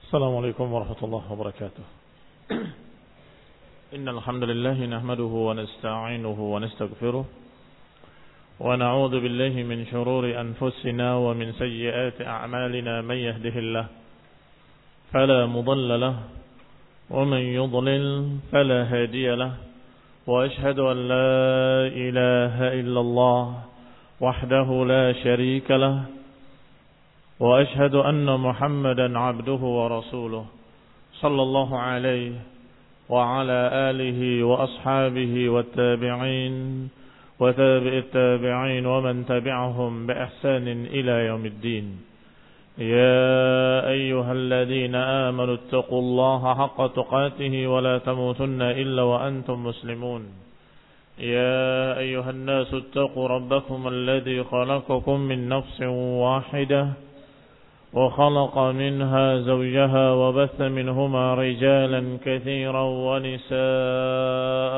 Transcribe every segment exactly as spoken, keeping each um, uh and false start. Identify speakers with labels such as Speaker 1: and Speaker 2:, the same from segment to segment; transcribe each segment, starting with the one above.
Speaker 1: السلام عليكم ورحمة الله وبركاته. إن الحمد لله نحمده ونستعينه ونستغفره ونعوذ بالله من شرور أنفسنا ومن سيئات أعمالنا. من يهده الله فلا مضل له ومن يضلل فلا هادي له، وأشهد أن لا إله إلا الله وحده لا شريك له، وأشهد أن محمدا عبده ورسوله صلى الله عليه وعلى آله وأصحابه والتابعين وتابع التابعين ومن تبعهم بإحسان إلى يوم الدين. يا أيها الذين آمنوا اتقوا الله حق تقاته ولا تموتن إلا وأنتم مسلمون. يا أيها الناس اتقوا ربكم الذي خلقكم من نفس واحدة وخلق منها زوجها وبث منهما رجالا كثيرا ونساء،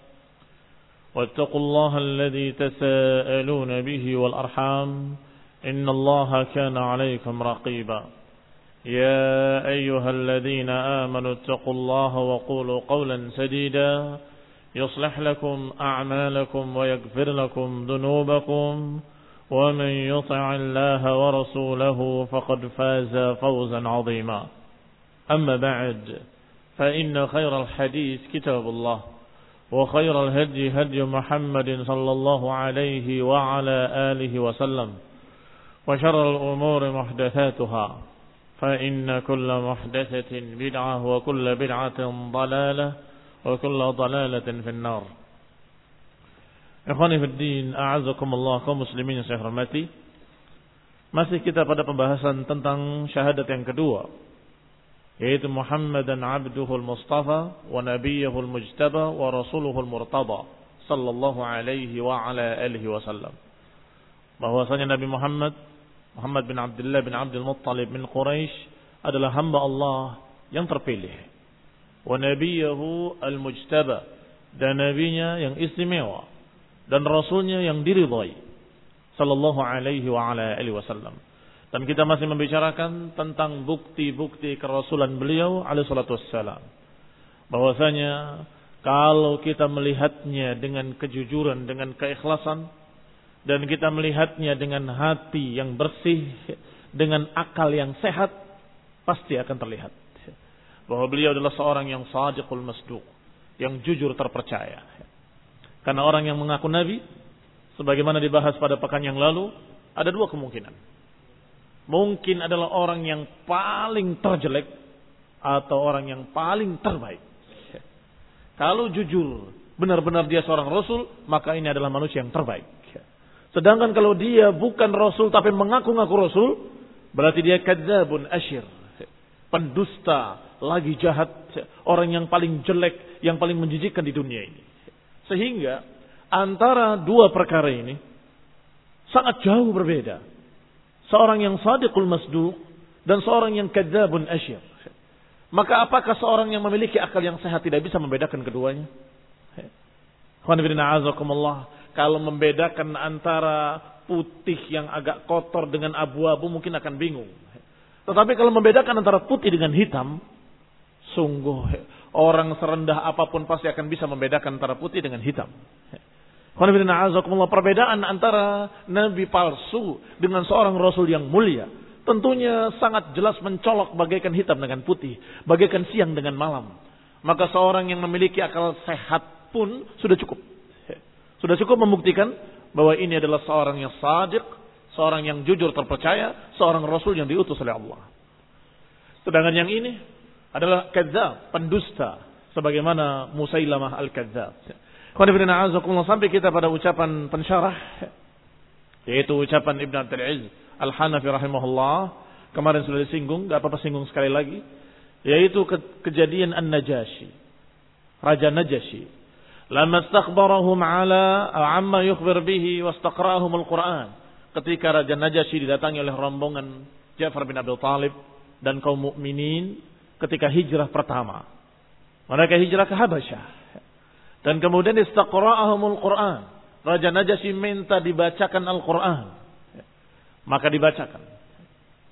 Speaker 1: واتقوا الله الذي تساءلون به والأرحام إن الله كان عليكم رقيبا. يا أيها الذين آمنوا اتقوا الله وقولوا قولا سديدا يصلح لكم أعمالكم ويغفر لكم ذنوبكم، ومن يطع الله ورسوله فقد فاز فوزا عظيما. أما بعد، فإن خير الحديث كتاب الله، وخير الهدي هدي محمد صلى الله عليه وعلى آله وسلم، وشر الأمور محدثاتها، فإن كل محدثة بدعة وكل بدعة ضلالة وكل ضلالة في النار. Ikhwani fiddin, a'azakumullah, kaum muslimin yang saya hormati. Masih kita pada pembahasan tentang syahadat yang kedua, yaitu Muhammadan abduhul mustafa wa nabiyyuhul mujtaba wa rasuluhul murtada sallallahu alaihi wa ala alihi wasallam. Bahwasanya Nabi Muhammad Muhammad bin Abdullah bin Abdul Muttalib bin Quraisy adalah hamba Allah yang terpilih, wa nabiyyuhu al-mujtaba, dan nabinya yang istimewa, dan rasulnya yang diridhai sallallahu alaihi wa ala alihi wasallam. Dan kita masih membicarakan tentang bukti-bukti kerasulan beliau alaihi salatu wassalam. Bahwasanya kalau kita melihatnya dengan kejujuran, dengan keikhlasan, dan kita melihatnya dengan hati yang bersih, dengan akal yang sehat, pasti akan terlihat bahwa beliau adalah seorang yang shadiqul masduq, yang jujur terpercaya. Karena orang yang mengaku nabi, sebagaimana dibahas pada pekan yang lalu, ada dua kemungkinan. Mungkin adalah orang yang paling terjelek atau orang yang paling terbaik. Kalau jujur, benar-benar dia seorang rasul, maka ini adalah manusia yang terbaik. Sedangkan kalau dia bukan rasul tapi mengaku-ngaku rasul, berarti dia kadzabun asyir, pendusta, lagi jahat, orang yang paling jelek, yang paling menjijikkan di dunia ini. Sehingga antara dua perkara ini sangat jauh berbeda. Seorang yang shadiqul masduq dan seorang yang kadzabun asyir. Maka apakah seorang yang memiliki akal yang sehat tidak bisa membedakan keduanya? Kalau membedakan antara putih yang agak kotor dengan abu-abu mungkin akan bingung. Tetapi kalau membedakan antara putih dengan hitam, sungguh orang serendah apapun pasti akan bisa membedakan antara putih dengan hitam. Perbedaan antara nabi palsu dengan seorang rasul yang mulia tentunya sangat jelas mencolok bagaikan hitam dengan putih, bagaikan siang dengan malam. Maka seorang yang memiliki akal sehat pun sudah cukup. Sudah cukup membuktikan bahwa ini adalah seorang yang shadiq, seorang yang jujur terpercaya, seorang rasul yang diutus oleh Allah. Sedangkan yang ini adalah kadzab, pendusta, sebagaimana Musailamah al-Kadzab. Sampai kita pada ucapan pensyarah, yaitu ucapan Ibn Abdul Aziz Al-Hanafi rahimahullah. Kemarin sudah disinggung, gak apa-apa singgung sekali lagi, yaitu ke- kejadian An-Najashi, Raja Najasyi. Lama istakhbarahum ala amma yukhbir bihi wastaqra'ahum al-Quran. Ketika Raja Najasyi didatangi oleh rombongan Ja'far bin Abi Thalib dan kaum mukminin ketika hijrah pertama. Mereka hijrah ke Habasyah. Dan kemudian istaqra'ahumul Quran. Raja Najasyi minta dibacakan Al-Quran. Maka dibacakan.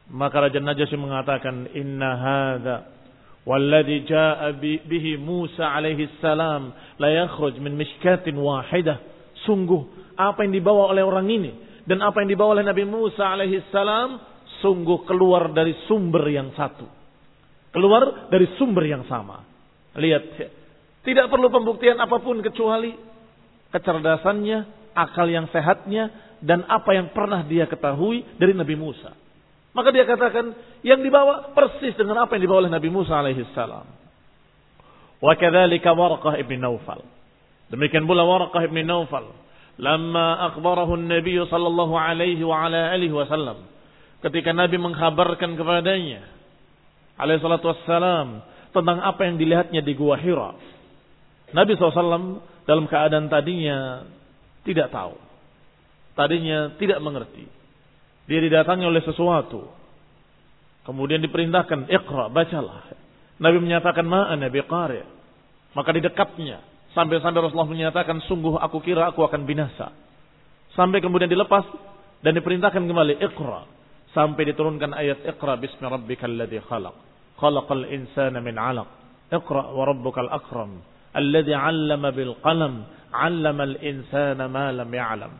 Speaker 1: Maka Raja Najasyi mengatakan, "Inna hadza walladhi jaa'a bihi Musa alaihi salam la yakhruj min mishkatin wahidah." Sungguh apa yang dibawa oleh orang ini dan apa yang dibawa oleh Nabi Musa alaihi salam sungguh keluar dari sumber yang satu. Keluar dari sumber yang sama. Lihat, tidak perlu pembuktian apapun kecuali kecerdasannya, akal yang sehatnya, dan apa yang pernah dia ketahui dari Nabi Musa. Maka dia katakan yang dibawa persis dengan apa yang dibawa oleh Nabi Musa alaihi salam. Wa kadzalika Waraqah ibn Naufal. Demikian pula Waraqah ibn Naufal, lamma akhbarahu an-nabiy sallallahu alaihi wa ala alihi wasallam. Ketika Nabi mengkhabarkan kepadanya alaihi salatu wassalam tentang apa yang dilihatnya di Gua Hira. Nabi shallallahu alaihi wasallam dalam keadaan tadinya tidak tahu. Tadinya tidak mengerti. Dia didatangi oleh sesuatu. Kemudian diperintahkan, "Iqra, bacalah." Nabi menyatakan, "Ma ana biqari'." Maka didekapnya. Sampai-sampai Rasulullah menyatakan, "Sungguh aku kira aku akan binasa." Sampai kemudian dilepas dan diperintahkan kembali, "Iqra." Sampai diturunkan ayat, "Iqra bismi rabbikal ladzi khalaq. Khalaqal insana min 'alaq. Iqra wa rabbukal akram. Alladzi 'allama bil qalam. 'allamal insana ma lam ya'lam."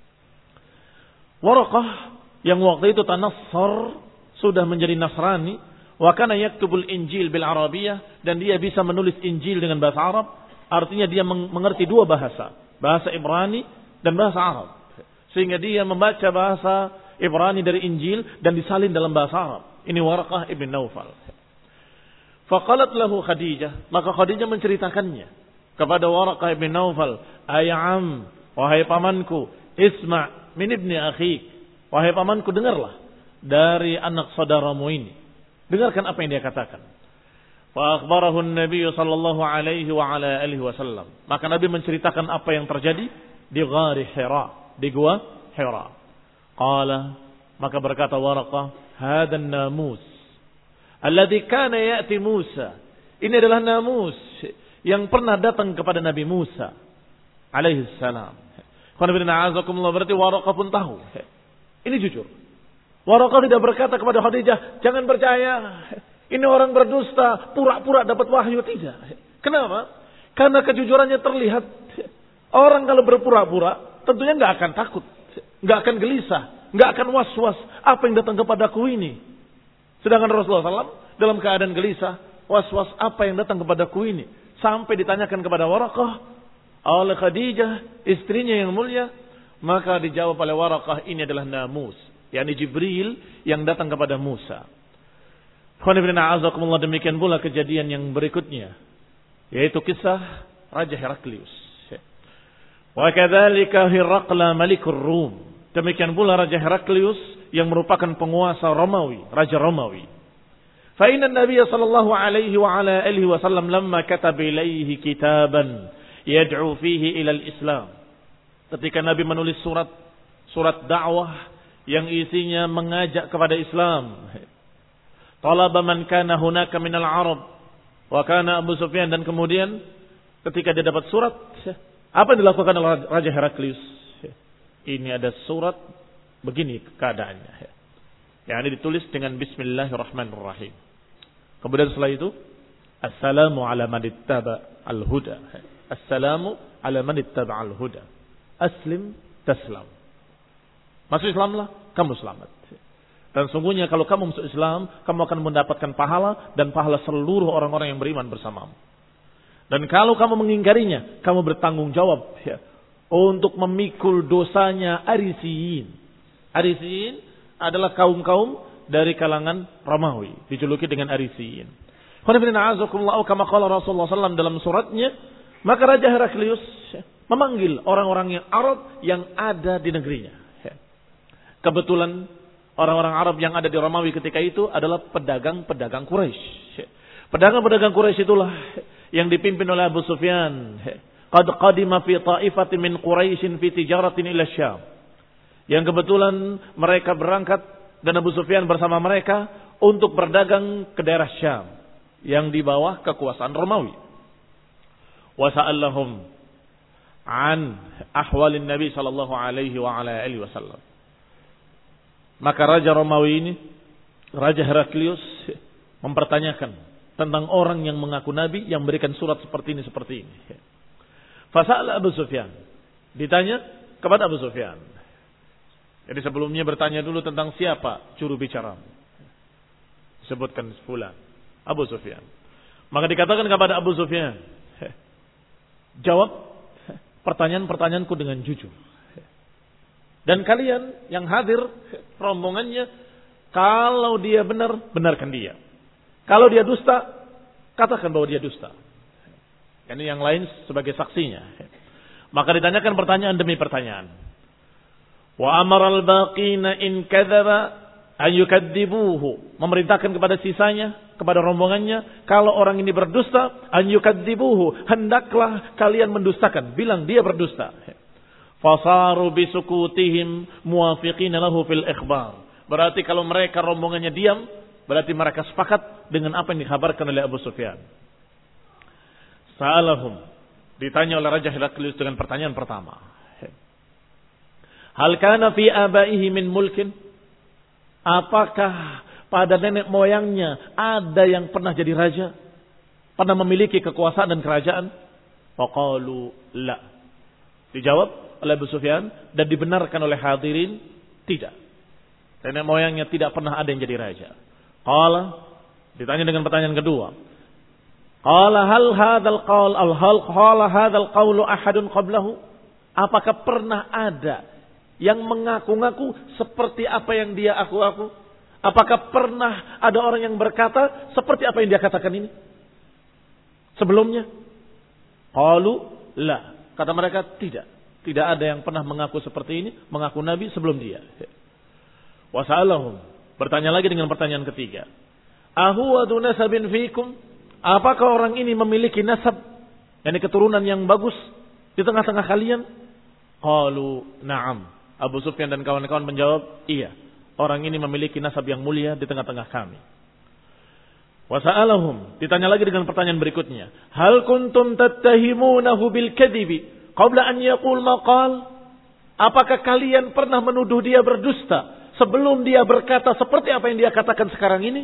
Speaker 1: Waraqah yang waktu itu tanassar, sudah menjadi Nasrani, wa kana yaktubul Injil bil Arabiyah, dan dia bisa menulis Injil dengan bahasa Arab, artinya dia mengerti dua bahasa, bahasa Ibrani dan bahasa Arab. Sehingga dia membaca bahasa Ibrani dari Injil dan disalin dalam bahasa Arab. Ini Waraqah ibn Naufal. Faqalat lahu Khadijah, maka Khadijah menceritakannya kepada Waraqah ibn Naufal, "Ayam, wahai pamanku, isma' min ibni akhik." Wahai pamanku, dengarlah dari anak saudaramu ini. Dengarkan apa yang dia katakan. Fa akhbarahu an-nabiy sallallahu alaihi wa ala alihi wasallam. Maka Nabi menceritakan apa yang terjadi di Ghar Hira, di Gua Hira. Qala, maka berkata Waraqah, "Hadha an-namus alladhi kana ya'ti Musa." Ini adalah namus yang pernah datang kepada Nabi Musa alaihi salam. Berarti Waraqah pun tahu. Ini jujur. Waraqah tidak berkata kepada Khadijah, "Jangan percaya. Ini orang berdusta, pura-pura dapat wahyu." Tidak. Kenapa? Karena kejujurannya terlihat. Orang kalau berpura-pura tentunya nggak akan takut, nggak akan gelisah, nggak akan was-was. Apa yang datang kepadaku ini? Sedangkan Rasulullah shallallahu alaihi wasallam dalam keadaan gelisah, was-was apa yang datang kepadaku ini? Sampai ditanyakan kepada Waraqah oleh Khadijah, istrinya yang mulia. Maka dijawab oleh Waraqah, ini adalah namus, yakni Jibril yang datang kepada Musa. Demikian pula kejadian yang berikutnya, yaitu kisah Raja Heraklius. Wa kadzalika Hiraqla malikur Rum. Demikian pula Raja Heraklius yang merupakan penguasa Romawi, Raja Romawi. Fa inna an-nabiy sallallahu alaihi wa ala alihi wasallam lamma kataba ilaihi kitaban yad'u fihi ila al-Islam. Ketika Nabi menulis surat surat dakwah yang isinya mengajak kepada Islam. Talaba man kana hunaka minal Arab wa kana Abu Sufyan, dan kemudian ketika dia dapat surat, apa yang dilakukan oleh Raja Heraklius? Ini ada surat begini keadaannya. Yang ini ditulis dengan Bismillahirrahmanirrahim. Kemudian setelah itu, Assalamu ala man ittaba al-huda. Assalamu ala man ittaba al-huda. Aslim taslam. Masuk Islamlah, kamu selamat. Dan sungguhnya kalau kamu masuk Islam, kamu akan mendapatkan pahala dan pahala seluruh orang-orang yang beriman bersamamu. Dan kalau kamu mengingkarinya, kamu bertanggung jawab ya, untuk memikul dosanya Arisiyin. Arisiyin adalah kaum-kaum dari kalangan Romawi, dijuluki dengan Arisiyin. Kama qala Rasulullah sallallahu alaihi wasallam dalam suratnya, maka Raja Heraklius memanggil orang-orang yang Arab yang ada di negerinya. Kebetulan orang-orang Arab yang ada di Romawi ketika itu adalah pedagang-pedagang Quraisy. Pedagang-pedagang Quraisy itulah yang dipimpin oleh Abu Sufyan. Qad qadima fi ta'ifatin min Quraisyin fi tijaratin ila Syam. Yang kebetulan mereka berangkat dan Abu Sufyan bersama mereka untuk berdagang ke daerah Syam yang di bawah kekuasaan Romawi. Wa sa'allahum an ahwalin Nabi sallallahu alaihi wa ala alihi wasallam. Maka Raja Romawi ini Raja Heraklius mempertanyakan tentang orang yang mengaku nabi yang memberikan surat seperti ini seperti ini. Fasa'ala Abu Sufyan. Ditanya kepada Abu Sufyan. Jadi sebelumnya bertanya dulu tentang siapa juru bicara. Sebutkan fulan, Abu Sufyan. Maka dikatakan kepada Abu Sufyan, jawab pertanyaan-pertanyaanku dengan jujur. Dan kalian yang hadir rombongannya, kalau dia benar, benarkan dia. Kalau dia dusta, katakan bahwa dia dusta. Ini yang lain sebagai saksinya. Maka ditanyakan pertanyaan demi pertanyaan. Wa amara al-baqina in kadzaba an yukadzibuhu. Memerintahkan kepada sisanya, kepada rombongannya, kalau orang ini berdusta, an yukadzibuhu, hendaklah kalian mendustakan, bilang dia berdusta. Fasaru bisukutihim muwafiqina lahu fil ikhbar. Berarti kalau mereka rombongannya diam, berarti mereka sepakat dengan apa yang dikabarkan oleh Abu Sufyan. Sa'alahum, ditanya oleh Raja Heraklius dengan pertanyaan pertama. Hal kana fi abaihi min mulkin? Apakah pada nenek moyangnya ada yang pernah jadi raja? Pernah memiliki kekuasaan dan kerajaan? Faqalu la. Dijawab oleh Abu Sufyan dan dibenarkan oleh hadirin, tidak. Nenek moyangnya tidak pernah ada yang jadi raja. Qala, ditanya dengan pertanyaan kedua. Qala hal hadzal qaul al hal qala hadzal qaulu ahadun qablahu? Apakah pernah ada yang mengaku-ngaku seperti apa yang dia aku-aku? Apakah pernah ada orang yang berkata seperti apa yang dia katakan ini sebelumnya? Qalu la. Kata mereka tidak. Tidak ada yang pernah mengaku seperti ini, mengaku nabi sebelum dia. Wasa'alahum, bertanya lagi dengan pertanyaan ketiga. Ahuwadu nasabin fikum? Apakah orang ini memiliki nasab, yakni keturunan yang bagus di tengah-tengah kalian? Qalu na'am. Abu Sufyan dan kawan-kawan menjawab, iya. Orang ini memiliki nasab yang mulia di tengah-tengah kami. Wasa'alahum, ditanya lagi dengan pertanyaan berikutnya. Hal kuntum tattahimunahu bil kadhibi qabla an yaqul maqal? Apakah kalian pernah menuduh dia berdusta sebelum dia berkata seperti apa yang dia katakan sekarang ini?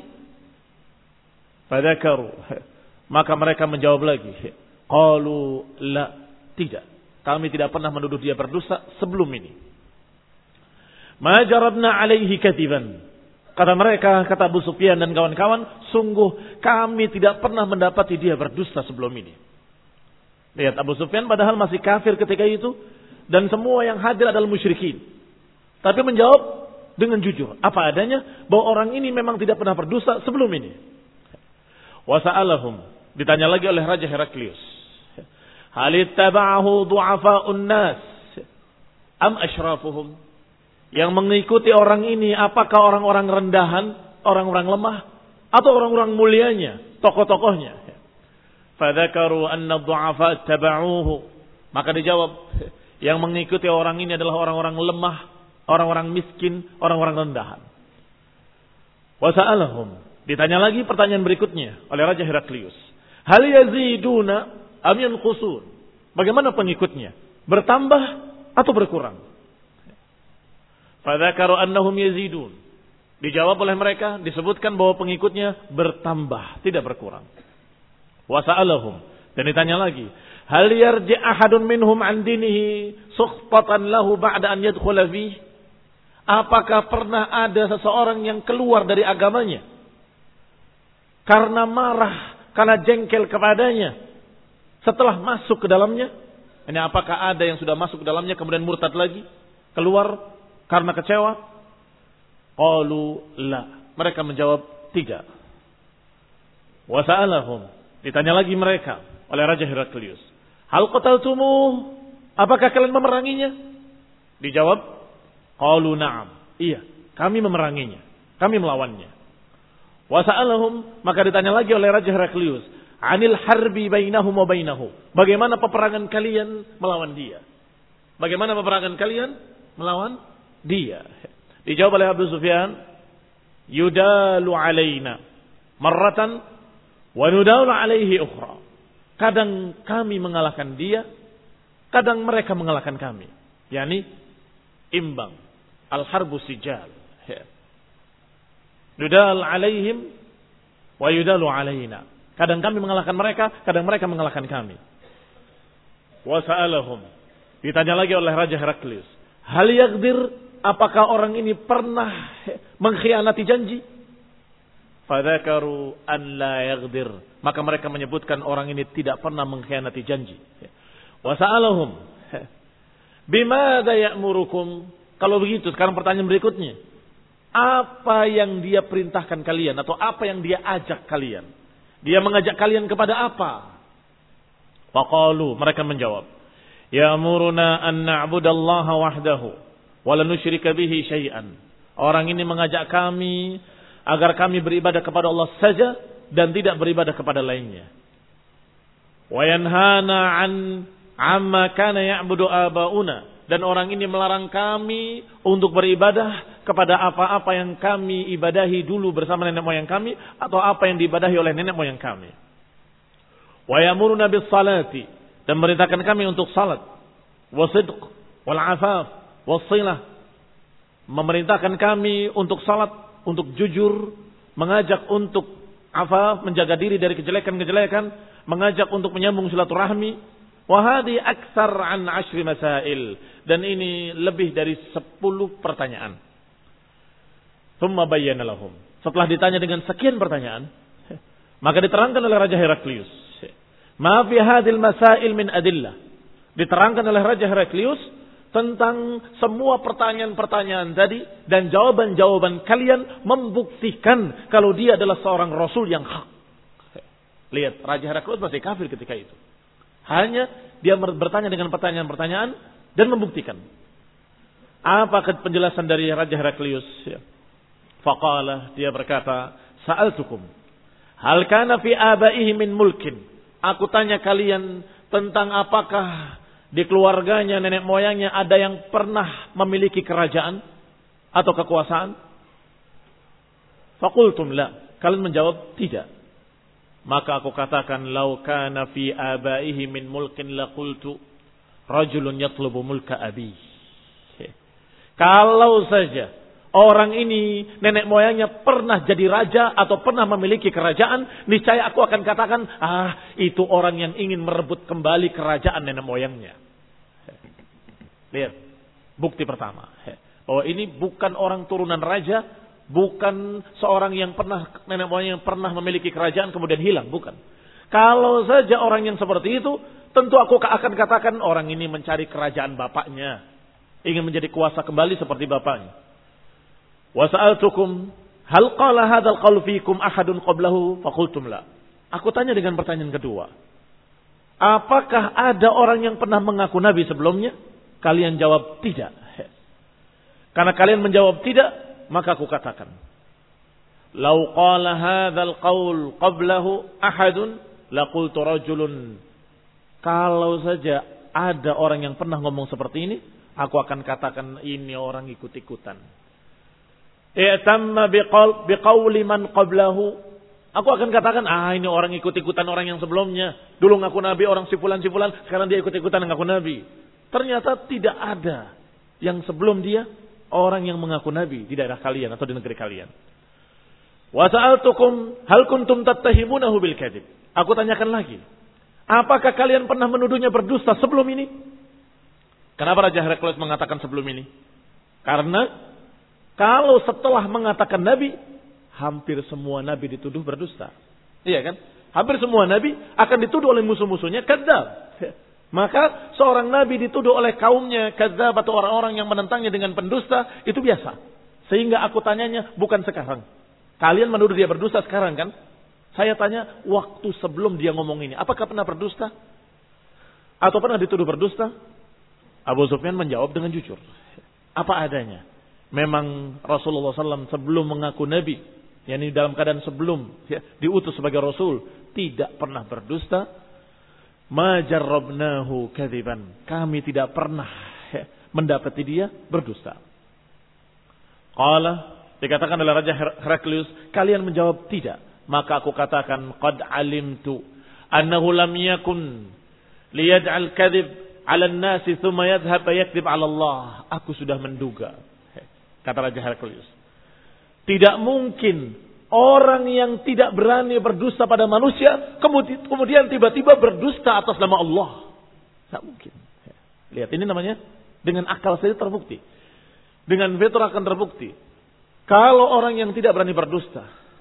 Speaker 1: Fadzakaru, maka mereka menjawab lagi, qalu la, tidak. Kami tidak pernah menuduh dia berdusta sebelum ini. Ma jarabna alaihi kadiban. Kata mereka, kata Abu Sufyan dan kawan-kawan, sungguh kami tidak pernah mendapati dia berdusta sebelum ini. Lihat, Abu Sufyan padahal masih kafir ketika itu, dan semua yang hadir adalah musyrikin. Tapi menjawab dengan jujur, apa adanya, bahwa orang ini memang tidak pernah berdusta sebelum ini. Wasa'alahum, ditanya lagi oleh Raja Heraklius. Halittaba'ahu du'afa'un nas am asyrafuhum? Yang mengikuti orang ini apakah orang-orang rendahan, orang-orang lemah, atau orang-orang mulianya, tokoh-tokohnya? Fadzakaru anna du'afa taba'uhu. Maka dijawab, yang mengikuti orang ini adalah orang-orang lemah, orang-orang miskin, orang-orang rendahan. Wasa'alahum, ditanya lagi pertanyaan berikutnya oleh Raja Heraklius. Hal yaziduna am yanqusun? Bagaimana pengikutnya? Bertambah atau berkurang? Fadzakaru annahum yazidun. Dijawab oleh mereka, disebutkan bahwa pengikutnya bertambah, tidak berkurang. Wasa'alahum, dan ditanya lagi, hal yarji ahadun minhum an dinihi sukhfatan lahu ba'da an yadkhula fihi? Apakah pernah ada seseorang yang keluar dari agamanya karena marah, karena jengkel kepadanya setelah masuk ke dalamnya? Ini apakah ada yang sudah masuk ke dalamnya kemudian murtad lagi, keluar karena kecewa? Qalu la. Mereka menjawab tidak. Wasa'alahum, ditanya lagi mereka oleh Raja Heraklius. Hal qataltumuh? Apakah kalian memeranginya? Dijawab, qalu na'am. Iya, kami memeranginya, kami melawannya. Wasa'alahum, maka ditanya lagi oleh Raja Heraklius, anil harbi bainahum wa bainahu. Bagaimana peperangan kalian melawan dia? Bagaimana peperangan kalian melawan dia? Dijawab oleh Abu Sufyan, yudalu alaina marratan wa nudalu alaihi ukhra. Kadang kami mengalahkan dia, kadang mereka mengalahkan kami. Yani imbang. Al-harbu sijal. Nudal alaihim wa yudalu alaina. Kadang kami mengalahkan mereka, kadang mereka mengalahkan kami. Wa sa'alahum. Ditanya lagi oleh Raja Heraklius, hal yaqdir, apakah orang ini pernah mengkhianati janji? Fadzakaru an la yaqdir. Maka mereka menyebutkan orang ini tidak pernah mengkhianati janji. Wa sa'alahum, bimadza ya'murukum? Kalau begitu, sekarang pertanyaan berikutnya. Apa yang dia perintahkan kalian atau apa yang dia ajak kalian? Dia mengajak kalian kepada apa? Faqalu, mereka menjawab, ya'muruna an na'budallaha wahdahu wa la nusyrika bihi syai'an. Orang ini mengajak kami agar kami beribadah kepada Allah saja dan tidak beribadah kepada lainnya. Wa yanhana an amma kana ya'budu abauna. Dan orang ini melarang kami untuk beribadah kepada apa-apa yang kami ibadahi dulu bersama nenek moyang kami atau apa yang diibadahi oleh nenek moyang kami. Wa ya'muruna bis salati, dan merintahkan kami untuk salat, wasidq, wal afaf, wassilah. Memerintahkan kami untuk salat, untuk jujur, mengajak untuk afaf, menjaga diri dari kejelekan-kejelekan, mengajak untuk menyambung silaturahmi. Wahadi aksar an ashri masail, dan ini lebih dari sepuluh pertanyaan. Thumma bayyana lahum. Setelah ditanya dengan sekian pertanyaan, maka diterangkan oleh Raja Heraklius. Ma fi hadhil masail min adillah. Diterangkan oleh Raja Heraklius tentang semua pertanyaan-pertanyaan tadi dan jawaban-jawaban kalian membuktikan kalau dia adalah seorang rasul yang hak. Lihat, Raja Heraklius masih kafir ketika itu. Hanya dia bertanya dengan pertanyaan-pertanyaan dan membuktikan. Apa penjelasan dari Raja Heraklius? Faqala, dia berkata, sa'altukum hal kana fi abaihi min mulkin. Aku tanya kalian tentang apakah di keluarganya, nenek moyangnya ada yang pernah memiliki kerajaan atau kekuasaan? Faqultum la. Kalian menjawab tidak. Maka aku katakan, lau kana fi abaihi min mulkin laqultu rajulun yatlubu mulka abi. Kalau saja orang ini nenek moyangnya pernah jadi raja atau pernah memiliki kerajaan, niscaya aku akan katakan, ah, itu orang yang ingin merebut kembali kerajaan nenek moyangnya. Lihat, bukti pertama bahwa ini bukan orang turunan raja. Bukan seorang yang pernah, nenek moyang yang pernah memiliki kerajaan kemudian hilang. Bukan. Kalau saja orang yang seperti itu, tentu aku akan katakan orang ini mencari kerajaan bapaknya. Ingin menjadi kuasa kembali seperti bapaknya. Wa sa'altukum hal qala hadzal qaul fiikum ahadun qablahu faqultum la. Aku tanya dengan pertanyaan kedua. Apakah ada orang yang pernah mengaku nabi sebelumnya? Kalian jawab tidak. Karena kalian menjawab tidak, maka aku katakan, lau qala hadzal qaul qablahu ahadun laqultu rajulun. Kalau saja ada orang yang pernah ngomong seperti ini, aku akan katakan ini orang ikut-ikutan. I'tamma biqaul biqauli man qablahu. Aku akan katakan, ah, ini orang ikut-ikutan orang yang sebelumnya. Dulu ngaku nabi orang sifulan-sifulan, sekarang dia ikut-ikutan ngaku nabi. Ternyata tidak ada yang sebelum dia orang yang mengaku nabi di daerah kalian atau di negeri kalian. Wa sa'altukum hal kuntum tattahimunahu bil kadzib. Aku tanyakan lagi, apakah kalian pernah menuduhnya berdusta sebelum ini? Kenapa Raja Heraklius mengatakan sebelum ini? Karena kalau setelah mengatakan nabi, hampir semua nabi dituduh berdusta. Iya kan? Hampir semua nabi akan dituduh oleh musuh-musuhnya kadzab. Maka seorang nabi dituduh oleh kaumnya kadzab atau orang-orang yang menentangnya dengan pendusta, itu biasa. Sehingga aku tanyanya bukan sekarang. Kalian menuduh dia berdusta sekarang kan? Saya tanya waktu sebelum dia ngomong ini, apakah pernah berdusta? Atau pernah dituduh berdusta? Abu Sufyan menjawab dengan jujur. Apa adanya. Memang Rasulullah shallallahu alaihi wasallam sebelum mengaku nabi, yakni dalam keadaan sebelum ya, diutus sebagai rasul, tidak pernah berdusta. Ma jarrabnahu kadziban. Kami tidak pernah ya, mendapati dia berdusta. Qala, dikatakan oleh Raja Heraklius, kalian menjawab tidak. Maka aku katakan, qad alimtu annahu lam yakun liyaj'al kadzib 'ala an-nasi thumma yadhhab yakdzib 'ala Allah. Aku sudah menduga, kata Raja Heraklius, Tidak mungkin orang yang tidak berani berdusta pada manusia kemudian tiba-tiba berdusta atas nama Allah. Tidak mungkin. Lihat, ini namanya dengan akal saja terbukti. Dengan fitrah akan terbukti. Kalau orang yang tidak berani berdusta,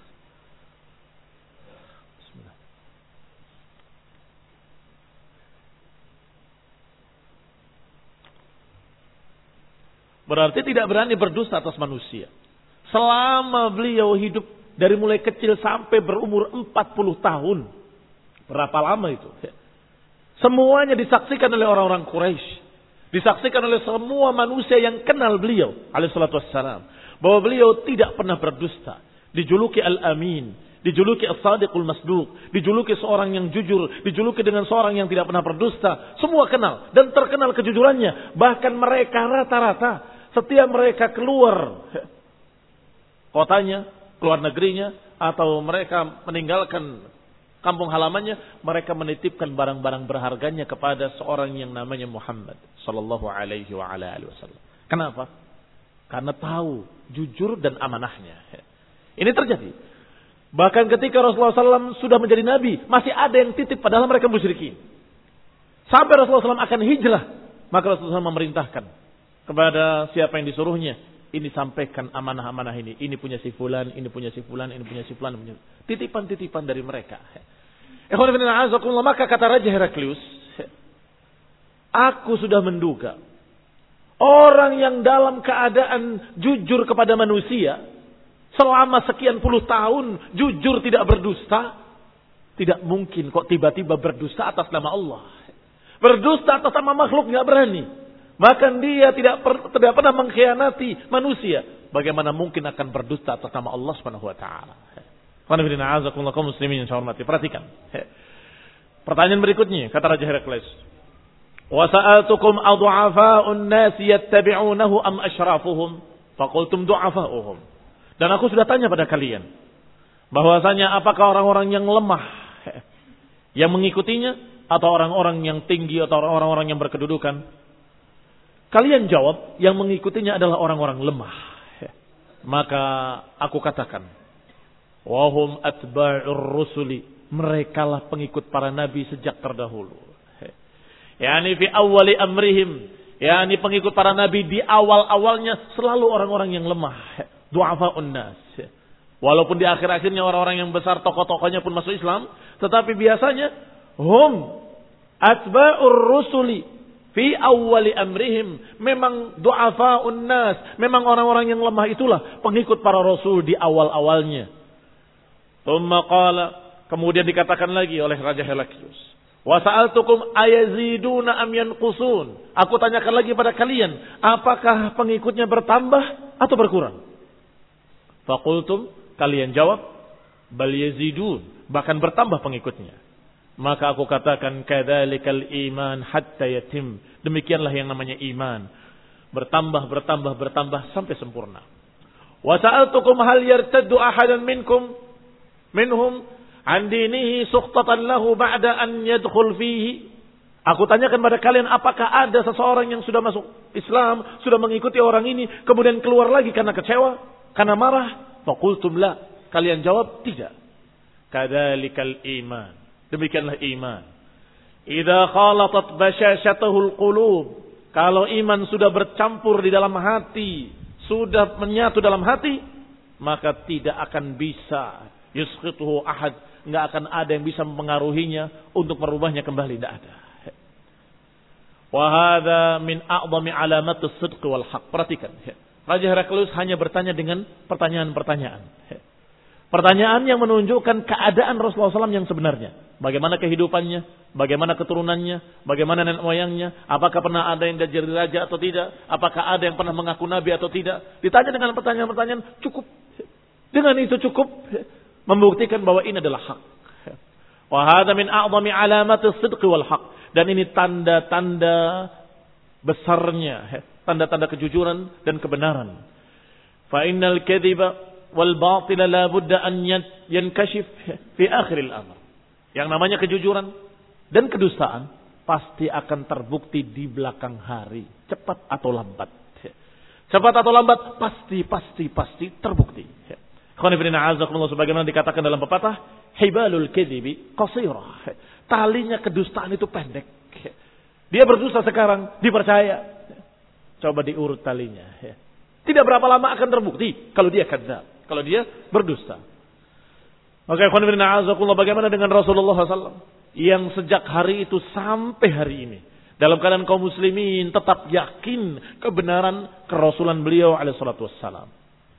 Speaker 1: berarti tidak berani berdusta atas manusia. Selama beliau hidup dari mulai kecil sampai berumur empat puluh tahun. Berapa lama itu? Semuanya disaksikan oleh orang-orang Quraisy. Disaksikan oleh semua manusia yang kenal beliau alaihi salatu wassalam. Bahwa beliau tidak pernah berdusta. Dijuluki Al-Amin. Dijuluki As-Sadiqul Masduq. Dijuluki seorang yang jujur. Dijuluki dengan seorang yang tidak pernah berdusta. Semua kenal. Dan terkenal kejujurannya. Bahkan mereka rata-rata. Setiap mereka keluar kotanya, keluar negerinya. Atau mereka meninggalkan kampung halamannya. Mereka menitipkan barang-barang berharganya kepada seorang yang namanya Muhammad sallallahu alaihi wa ala alihi wasallam. Kenapa? Karena tahu jujur dan amanahnya. Ini terjadi. Bahkan ketika Rasulullah shallallahu alaihi wasallam sudah menjadi nabi, masih ada yang titip padahal mereka musyrikin. Sampai Rasulullah shallallahu alaihi wasallam akan hijrah, maka Rasulullah shallallahu alaihi wasallam memerintahkan kepada siapa yang disuruhnya, ini sampaikan amanah-amanah ini. Ini punya si fulan, ini punya si fulan, ini punya si fulan. Titipan-titipan dari mereka. Maka kata Raja Heraklius, aku sudah menduga orang yang dalam keadaan jujur kepada manusia selama sekian puluh tahun jujur tidak berdusta, tidak mungkin kok tiba-tiba berdusta atas nama Allah. Berdusta atas nama makhluk nggak berani. Bahkan dia tidak per, tidak pernah mengkhianati manusia. Bagaimana mungkin akan berdusta atas nama Allah Subhanahu wa taala? Kaum muslimin yang saya hormati, perhatikan. Pertanyaan berikutnya kata Raja Heraklius. Wa sa'altukum adhafa'un nas yattabi'unahu am asyrafuhum faqultum du'afa'uhum. Dan aku sudah tanya pada kalian bahwasanya apakah orang-orang yang lemah yang mengikutinya atau orang-orang yang tinggi atau orang-orang yang berkedudukan? Kalian jawab yang mengikutinya adalah orang-orang lemah. Maka aku katakan, wa hum atba'ur rusuli, merekalah pengikut para nabi sejak terdahulu. Yani fi awwali amrihim, yani pengikut para nabi di awal-awalnya selalu orang-orang yang lemah, du'afa'un nas. Walaupun di akhir-akhirnya orang-orang yang besar tokoh-tokohnya pun masuk Islam, tetapi biasanya hum atba'ur rusuli fi awwali amrihim, memang du'afa'un nas, memang orang-orang yang lemah itulah pengikut para rasul di awal-awalnya. Tsumma qala, kemudian dikatakan lagi oleh Raja Heraklius, wa sa'altukum ayaziduna am yanqusun. Aku tanyakan lagi pada kalian, apakah pengikutnya bertambah atau berkurang? Faqultum, kalian jawab, bal yazidun, bahkan bertambah pengikutnya. Maka aku katakan, kadzalikal iman hatta yatim. Demikianlah yang namanya iman. Bertambah, bertambah, bertambah sampai sempurna. Wa sa'altukum hal yartaddu ahadan minkum minhum an dinihi suqtatan lahu ba'da an yadkhul fihi. Aku tanyakan pada kalian, apakah ada seseorang yang sudah masuk Islam, sudah mengikuti orang ini, kemudian keluar lagi karena kecewa, karena marah? Faqultum la. Kalian jawab tidak. Kadzalikal iman. Demikianlah iman. Idza khalatat bashashatuhul qulub. Kalau iman sudah bercampur di dalam hati, sudah menyatu dalam hati, maka tidak akan bisa yusqituhu ahad, enggak akan ada yang bisa mempengaruhinya untuk merubahnya kembali, tidak ada. Wa hadza min a'dhami alamatis sidq wal haqq. Perhatikan. Raja Heraklius hanya bertanya dengan pertanyaan-pertanyaan. Pertanyaan yang menunjukkan keadaan Rasulullah shallallahu alaihi wasallam yang sebenarnya. Bagaimana kehidupannya, bagaimana keturunannya, bagaimana nenek moyangnya, apakah pernah ada yang jadi raja atau tidak, apakah ada yang pernah mengaku nabi atau tidak. Ditanya dengan pertanyaan-pertanyaan cukup. Dengan itu cukup membuktikan bahwa ini adalah hak. Wa hadza min a'dhami alamatis sidq wal haqq. Dan ini tanda-tanda besarnya, tanda-tanda kejujuran dan kebenaran. Fa innal kadhiba wal batila la budda an yankashif fi akhir al-amr. Yang namanya kejujuran dan kedustaan pasti akan terbukti di belakang hari, cepat atau lambat. Cepat atau lambat pasti pasti pasti terbukti. Khonifidina azakumullah, sebagaimana dikatakan dalam pepatah, hibalul kadhibi qasirah. Talinya kedustaan itu pendek. Dia berdusta sekarang, dipercaya. Coba diurut talinya. Tidak berapa lama akan terbukti kalau dia kadzab, kalau dia berdusta. Maka khonifidina azakumullah, bagaimana dengan Rasulullah sallallahu alaihi wasallam yang sejak hari itu sampai hari ini dalam keadaan kaum muslimin tetap yakin kebenaran kerasulan beliau alaihi salatu wassalam.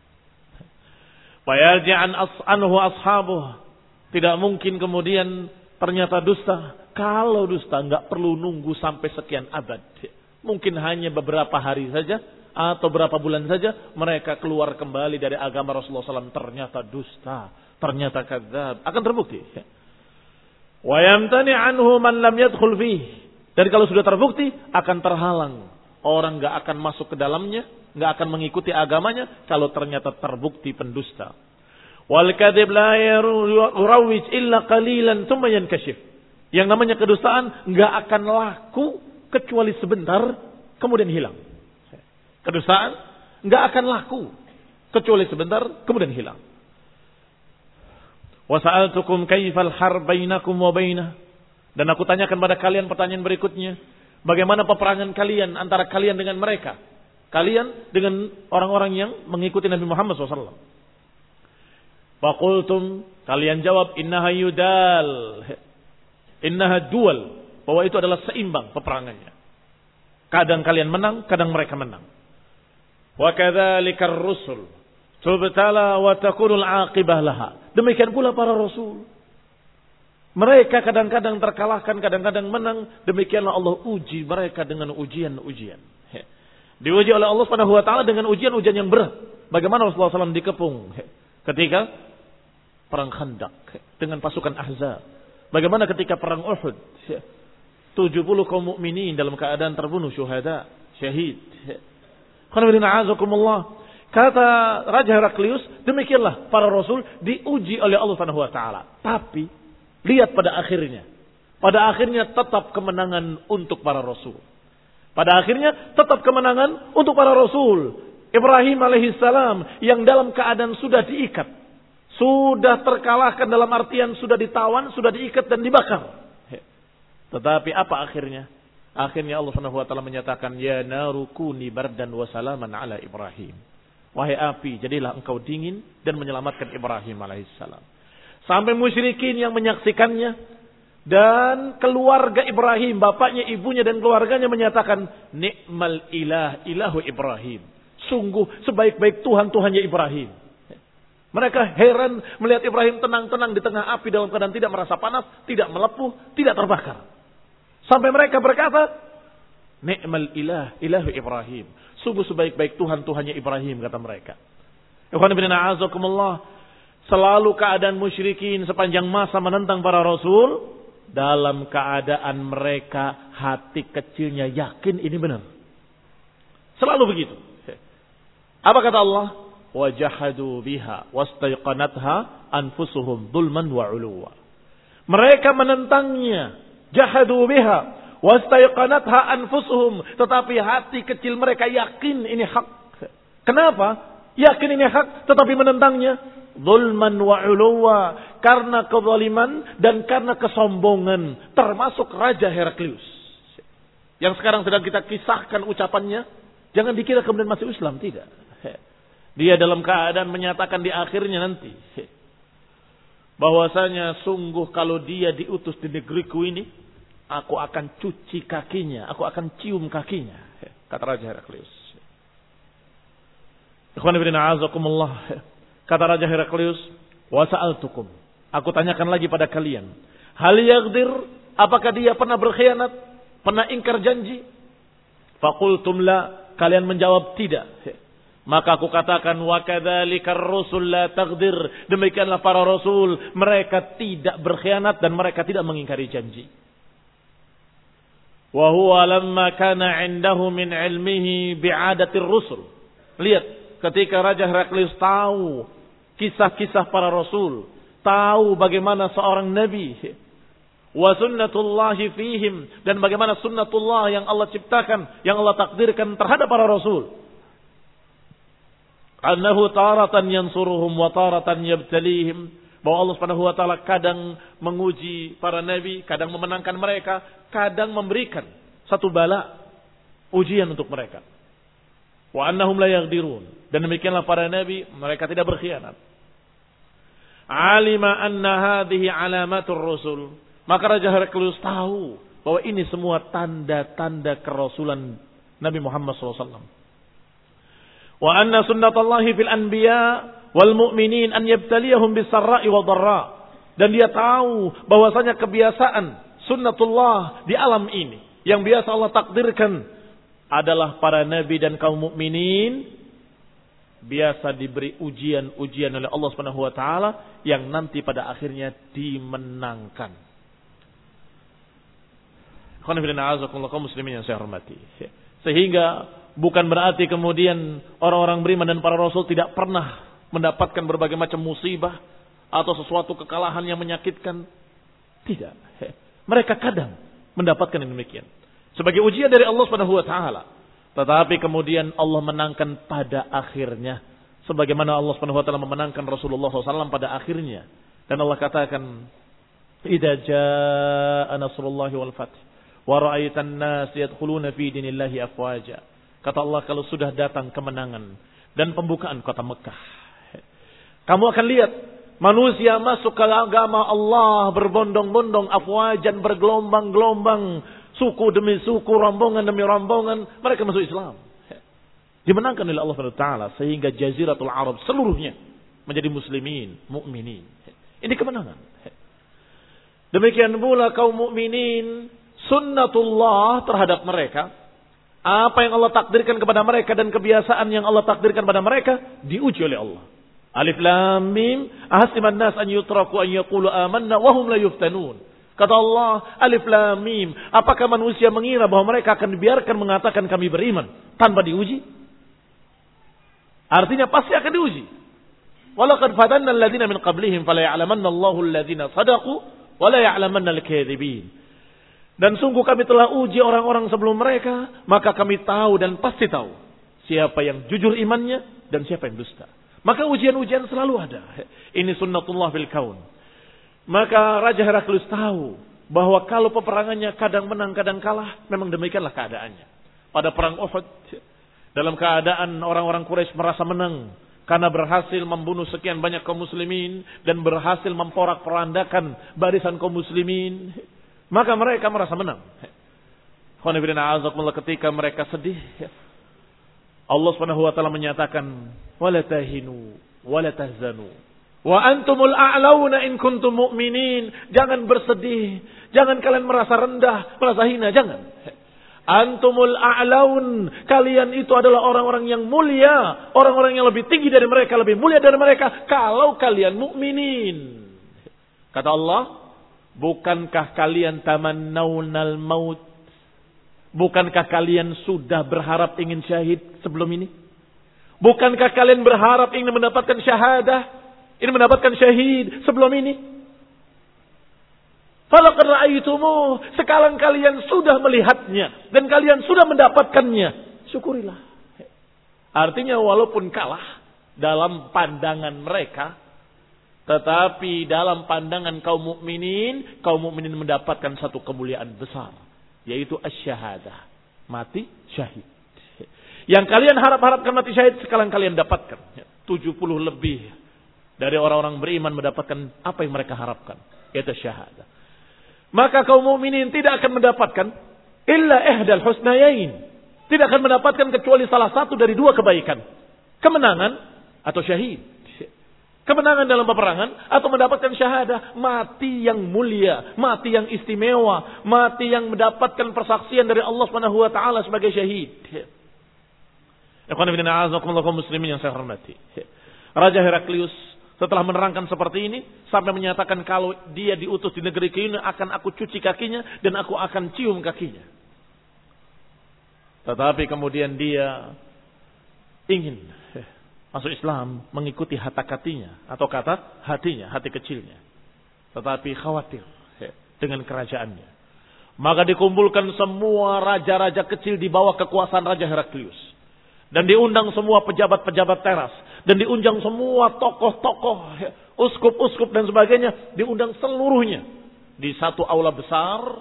Speaker 1: Fayarji'an anhu ashabuh. Tidak mungkin kemudian ternyata dusta. Kalau dusta enggak perlu nunggu sampai sekian abad. Mungkin hanya beberapa hari saja atau beberapa bulan saja mereka keluar kembali dari agama Rasulullah sallallahu alaihi wasallam. Ternyata dusta, ternyata kadzab, akan terbukti. Wa yamtani anhu man lam yadkhul fihi. Dan kalau sudah terbukti akan terhalang. Orang enggak akan masuk ke dalamnya, enggak akan mengikuti agamanya kalau ternyata terbukti pendusta. Wal kadzib la yurawij illa qalilan thumma yankashif. Yang namanya kedustaan enggak akan laku kecuali sebentar kemudian hilang. Kedustaan enggak akan laku kecuali sebentar kemudian hilang. Wa sa'altukum kaifal harb bainakum wa bainah. Dan aku tanyakan pada kalian pertanyaan berikutnya. Bagaimana peperangan kalian antara kalian dengan mereka? Kalian dengan orang-orang yang mengikuti Nabi Muhammad shallallahu alaihi wasallam. Faqultum, kalian jawab, innaha yudal. Innaha dual. Bahwa itu adalah seimbang peperangannya. Kadang kalian menang, kadang mereka menang. Wa kadzalikar rusul. Tubtala wa takunul aqibah laha. Demikian pula para rasul. Mereka kadang-kadang terkalahkan, kadang-kadang menang. Demikianlah Allah uji mereka dengan ujian-ujian. Diuji oleh Allah Subhanahu wa taala dengan ujian-ujian yang berat. Bagaimana Rasulullah shallallahu alaihi wasallam dikepung ketika perang Khandaq dengan pasukan Ahzab. Bagaimana ketika perang Uhud. tujuh puluh kaum mukminin dalam keadaan terbunuh, syuhada, syahid. Kata Raja Heraklius, demikianlah para rasul diuji oleh Allah Subhanahu wa taala. Tapi lihat pada akhirnya. Pada akhirnya tetap kemenangan untuk para rasul. Pada akhirnya tetap kemenangan untuk para rasul. Ibrahim alaihissalam yang dalam keadaan sudah diikat. Sudah terkalahkan dalam artian sudah ditawan, sudah diikat dan dibakar. Tetapi apa akhirnya? Akhirnya Allah Subhanahu wa taala menyatakan, ya naru kuni bardan wa salaman ala Ibrahim. Wahai api, jadilah engkau dingin dan menyelamatkan Ibrahim alaihissalam. Sampai musyrikin yang menyaksikannya dan keluarga Ibrahim, bapaknya, ibunya dan keluarganya menyatakan, ni'mal ilah, ilahu Ibrahim. Sungguh sebaik-baik Tuhan, Tuhannya Ibrahim. Mereka heran melihat Ibrahim tenang-tenang di tengah api dalam keadaan tidak merasa panas, tidak melepuh, tidak terbakar. Sampai mereka berkata, ni'mal ilah, ilahu Ibrahim. Sungguh sebaik-baik Tuhan, Tuhannya Ibrahim, kata mereka. Ikhwan fillah a'azakumullah. Selalu keadaan musyrikin sepanjang masa menentang para rasul. Dalam keadaan mereka hati kecilnya yakin ini benar. Selalu begitu. Apa kata Allah? Wajahadu biha wastaiqanatha anfusuhum dhulman wa uluwa. Mereka menentangnya. Jahadu biha wastaiqanatha anfusuhum. Tetapi hati kecil mereka yakin ini hak. Kenapa? Yakin ini hak tetapi menentangnya. Zulman wa uluwa, karena kezaliman dan karena kesombongan, termasuk Raja Heraklius yang sekarang sedang kita kisahkan ucapannya. Jangan dikira kemudian masuk Islam, tidak. Dia dalam keadaan menyatakan di akhirnya nanti bahwasanya sungguh kalau dia diutus di negeriku ini, aku akan cuci kakinya, aku akan cium kakinya, kata Raja Heraklius. Ikhwan fillah a'azakumullah. Kata Raja Heraklius, wa sa'altukum, aku tanyakan lagi pada kalian, hal yaghdir, apakah dia pernah berkhianat, pernah ingkar janji? Faqultum la, kalian menjawab tidak. Maka aku katakan, wa kadzalikar rusul la taghdir, demikianlah para rasul, mereka tidak berkhianat dan mereka tidak mengingkari janji. Wa huwa lamma kana 'indahu min 'ilmihi bi'adatir rusul. Lihat, ketika Raja Heraklius tahu kisah-kisah para rasul, tahu bagaimana seorang nabi, wa sunnatullahi fihim, dan bagaimana sunnatullah yang Allah ciptakan, yang Allah takdirkan terhadap para rasul. Annahu taratan yansuruhum wa taratan yabtalihim. Bahwa Allah Subhanahu wa taala kadang menguji para nabi, kadang memenangkan mereka, kadang memberikan satu bala ujian untuk mereka. Wa annahum la yaghdirun. Dan demikianlah para nabi, mereka tidak berkhianat. Alima anna hadhihi alamatur rusul. Maka Raja Heraklius tahu bahwa ini semua tanda-tanda kerasulan Nabi Muhammad shallallahu alaihi wasallam. Wa anna sunnatallahi fil anbiya wal mu'minin an yabtaliyahum bis sarra'i wad dharra. Dan dia tahu bahwasanya kebiasaan sunnatullah di alam ini yang biasa Allah takdirkan adalah para nabi dan kaum mukminin biasa diberi ujian-ujian oleh Allah Subhanahu wa taala yang nanti pada akhirnya dimenangkan. Kaum muslimin yang saya hormati. Sehingga bukan berarti kemudian orang-orang beriman dan para rasul tidak pernah mendapatkan berbagai macam musibah atau sesuatu kekalahan yang menyakitkan. Tidak. Mereka kadang mendapatkan yang demikian sebagai ujian dari Allah Subhanahu wa taala. Tetapi kemudian Allah menangkan pada akhirnya. Sebagaimana Allah Subhanahu wa taala memenangkan Rasulullah shallallahu alaihi wasallam pada akhirnya. Dan Allah katakan, "Idza jaa nasrullahi wal fath wa ra'aitan nas yadkhuluna fi dinillahi afwaja." Kata Allah, kalau sudah datang kemenangan dan pembukaan kota Mekah, kamu akan lihat manusia masuk ke agama Allah berbondong-bondong, afwajan, bergelombang-gelombang, suku demi suku, rombongan demi rombongan, mereka masuk Islam. Dimenangkan oleh Allah Subhanahu wa taala sehingga jaziratul Arab seluruhnya menjadi muslimin, mukminin. Ini kemenangan. Demikian pula kaum mukminin, sunnatullah terhadap mereka, apa yang Allah takdirkan kepada mereka dan kebiasaan yang Allah takdirkan kepada mereka diuji oleh Allah. Alif lam mim, ahasiban nas an yutraku an yaqulu amanna wa hum la yuftanun. Kata Allah, alif lam mim, apakah manusia mengira bahwa mereka akan dibiarkan mengatakan kami beriman tanpa diuji? Artinya pasti akan diuji. Walaqad fatanna alladziina min qablihim fala ya'lamanna Allahu alladziina shadaqu wa la ya'lamanna al-kadzibin. Dan sungguh kami telah uji orang-orang sebelum mereka, maka kami tahu dan pasti tahu siapa yang jujur imannya dan siapa yang dusta. Maka ujian-ujian selalu ada. Ini sunnatullah fil kaun. Maka Raja Heraklius tahu bahwa kalau peperangannya kadang menang, kadang kalah, memang demikianlah keadaannya. Pada perang Uhud, dalam keadaan orang-orang Quraisy merasa menang karena berhasil membunuh sekian banyak kaum muslimin dan berhasil memporak-porandakan barisan kaum muslimin, maka mereka merasa menang. Ketika mereka sedih, Allah Subhanahu wa taala menyatakan, "Wala tahinu, wala tahzanu. Wa antumul a'launa in kuntum mu'minin." Jangan bersedih, jangan kalian merasa rendah, merasa hina, jangan. Antumul a'laun, kalian itu adalah orang-orang yang mulia, orang-orang yang lebih tinggi dari mereka, lebih mulia dari mereka kalau kalian mukminin. Kata Allah, bukankah kalian tamannawnal maut? Bukankah kalian sudah berharap ingin syahid sebelum ini? Bukankah kalian berharap ingin mendapatkan syahadah? Ini mendapatkan syahid sebelum ini. Falaqad ra'aitumuh, sekarang kalian sudah melihatnya dan kalian sudah mendapatkannya. Syukurilah. Artinya walaupun kalah dalam pandangan mereka, tetapi dalam pandangan kaum mukminin, kaum mukminin mendapatkan satu kemuliaan besar, yaitu asy-syahadah, mati syahid. Yang kalian harap-harapkan mati syahid sekarang kalian dapatkan. tujuh puluh lebih dari orang-orang beriman mendapatkan apa yang mereka harapkan, yaitu syahadah. Maka kaum mukminin tidak akan mendapatkan illa ihdal husnayain. Tidak akan mendapatkan kecuali salah satu dari dua kebaikan. Kemenangan atau syahid. Kemenangan dalam peperangan atau mendapatkan syahadah. Mati yang mulia, mati yang istimewa, mati yang mendapatkan persaksian dari Allah Subhanahu wa taala sebagai syahid. Ikhwan fillah, a'azakumullah kaum muslimin yang saya hormati. Raja Heraklius setelah menerangkan seperti ini, sampai menyatakan kalau dia diutus di negeri ini akan aku cuci kakinya dan aku akan cium kakinya. Tetapi kemudian dia ingin masuk Islam mengikuti hata-hatinya atau kata hatinya, hati kecilnya. Tetapi khawatir dengan kerajaannya. Maka dikumpulkan semua raja-raja kecil di bawah kekuasaan Raja Heraklius. Dan diundang semua pejabat-pejabat teras. Dan diundang semua tokoh-tokoh, uskup-uskup dan sebagainya. Diundang seluruhnya. Di satu aula besar.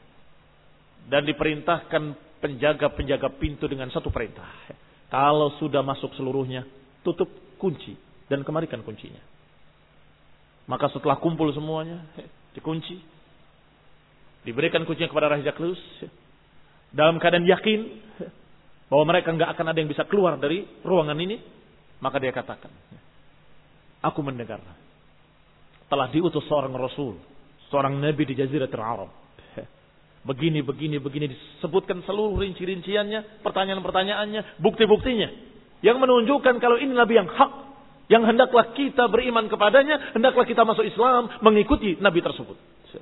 Speaker 1: Dan diperintahkan penjaga-penjaga pintu dengan satu perintah. Kalau sudah masuk seluruhnya, tutup kunci. Dan kemarikan kuncinya. Maka setelah kumpul semuanya, dikunci. Diberikan kuncinya kepada Raja Jaklius. Dalam keadaan yakin bahwa mereka enggak akan ada yang bisa keluar dari ruangan ini, maka dia katakan, aku mendengar telah diutus seorang Rasul, seorang Nabi di Jaziratul Arab. Begini, begini, begini, disebutkan seluruh rinci-rinciannya, pertanyaan-pertanyaannya, bukti-buktinya, yang menunjukkan kalau ini Nabi yang hak, yang hendaklah kita beriman kepadanya, hendaklah kita masuk Islam, mengikuti Nabi tersebut.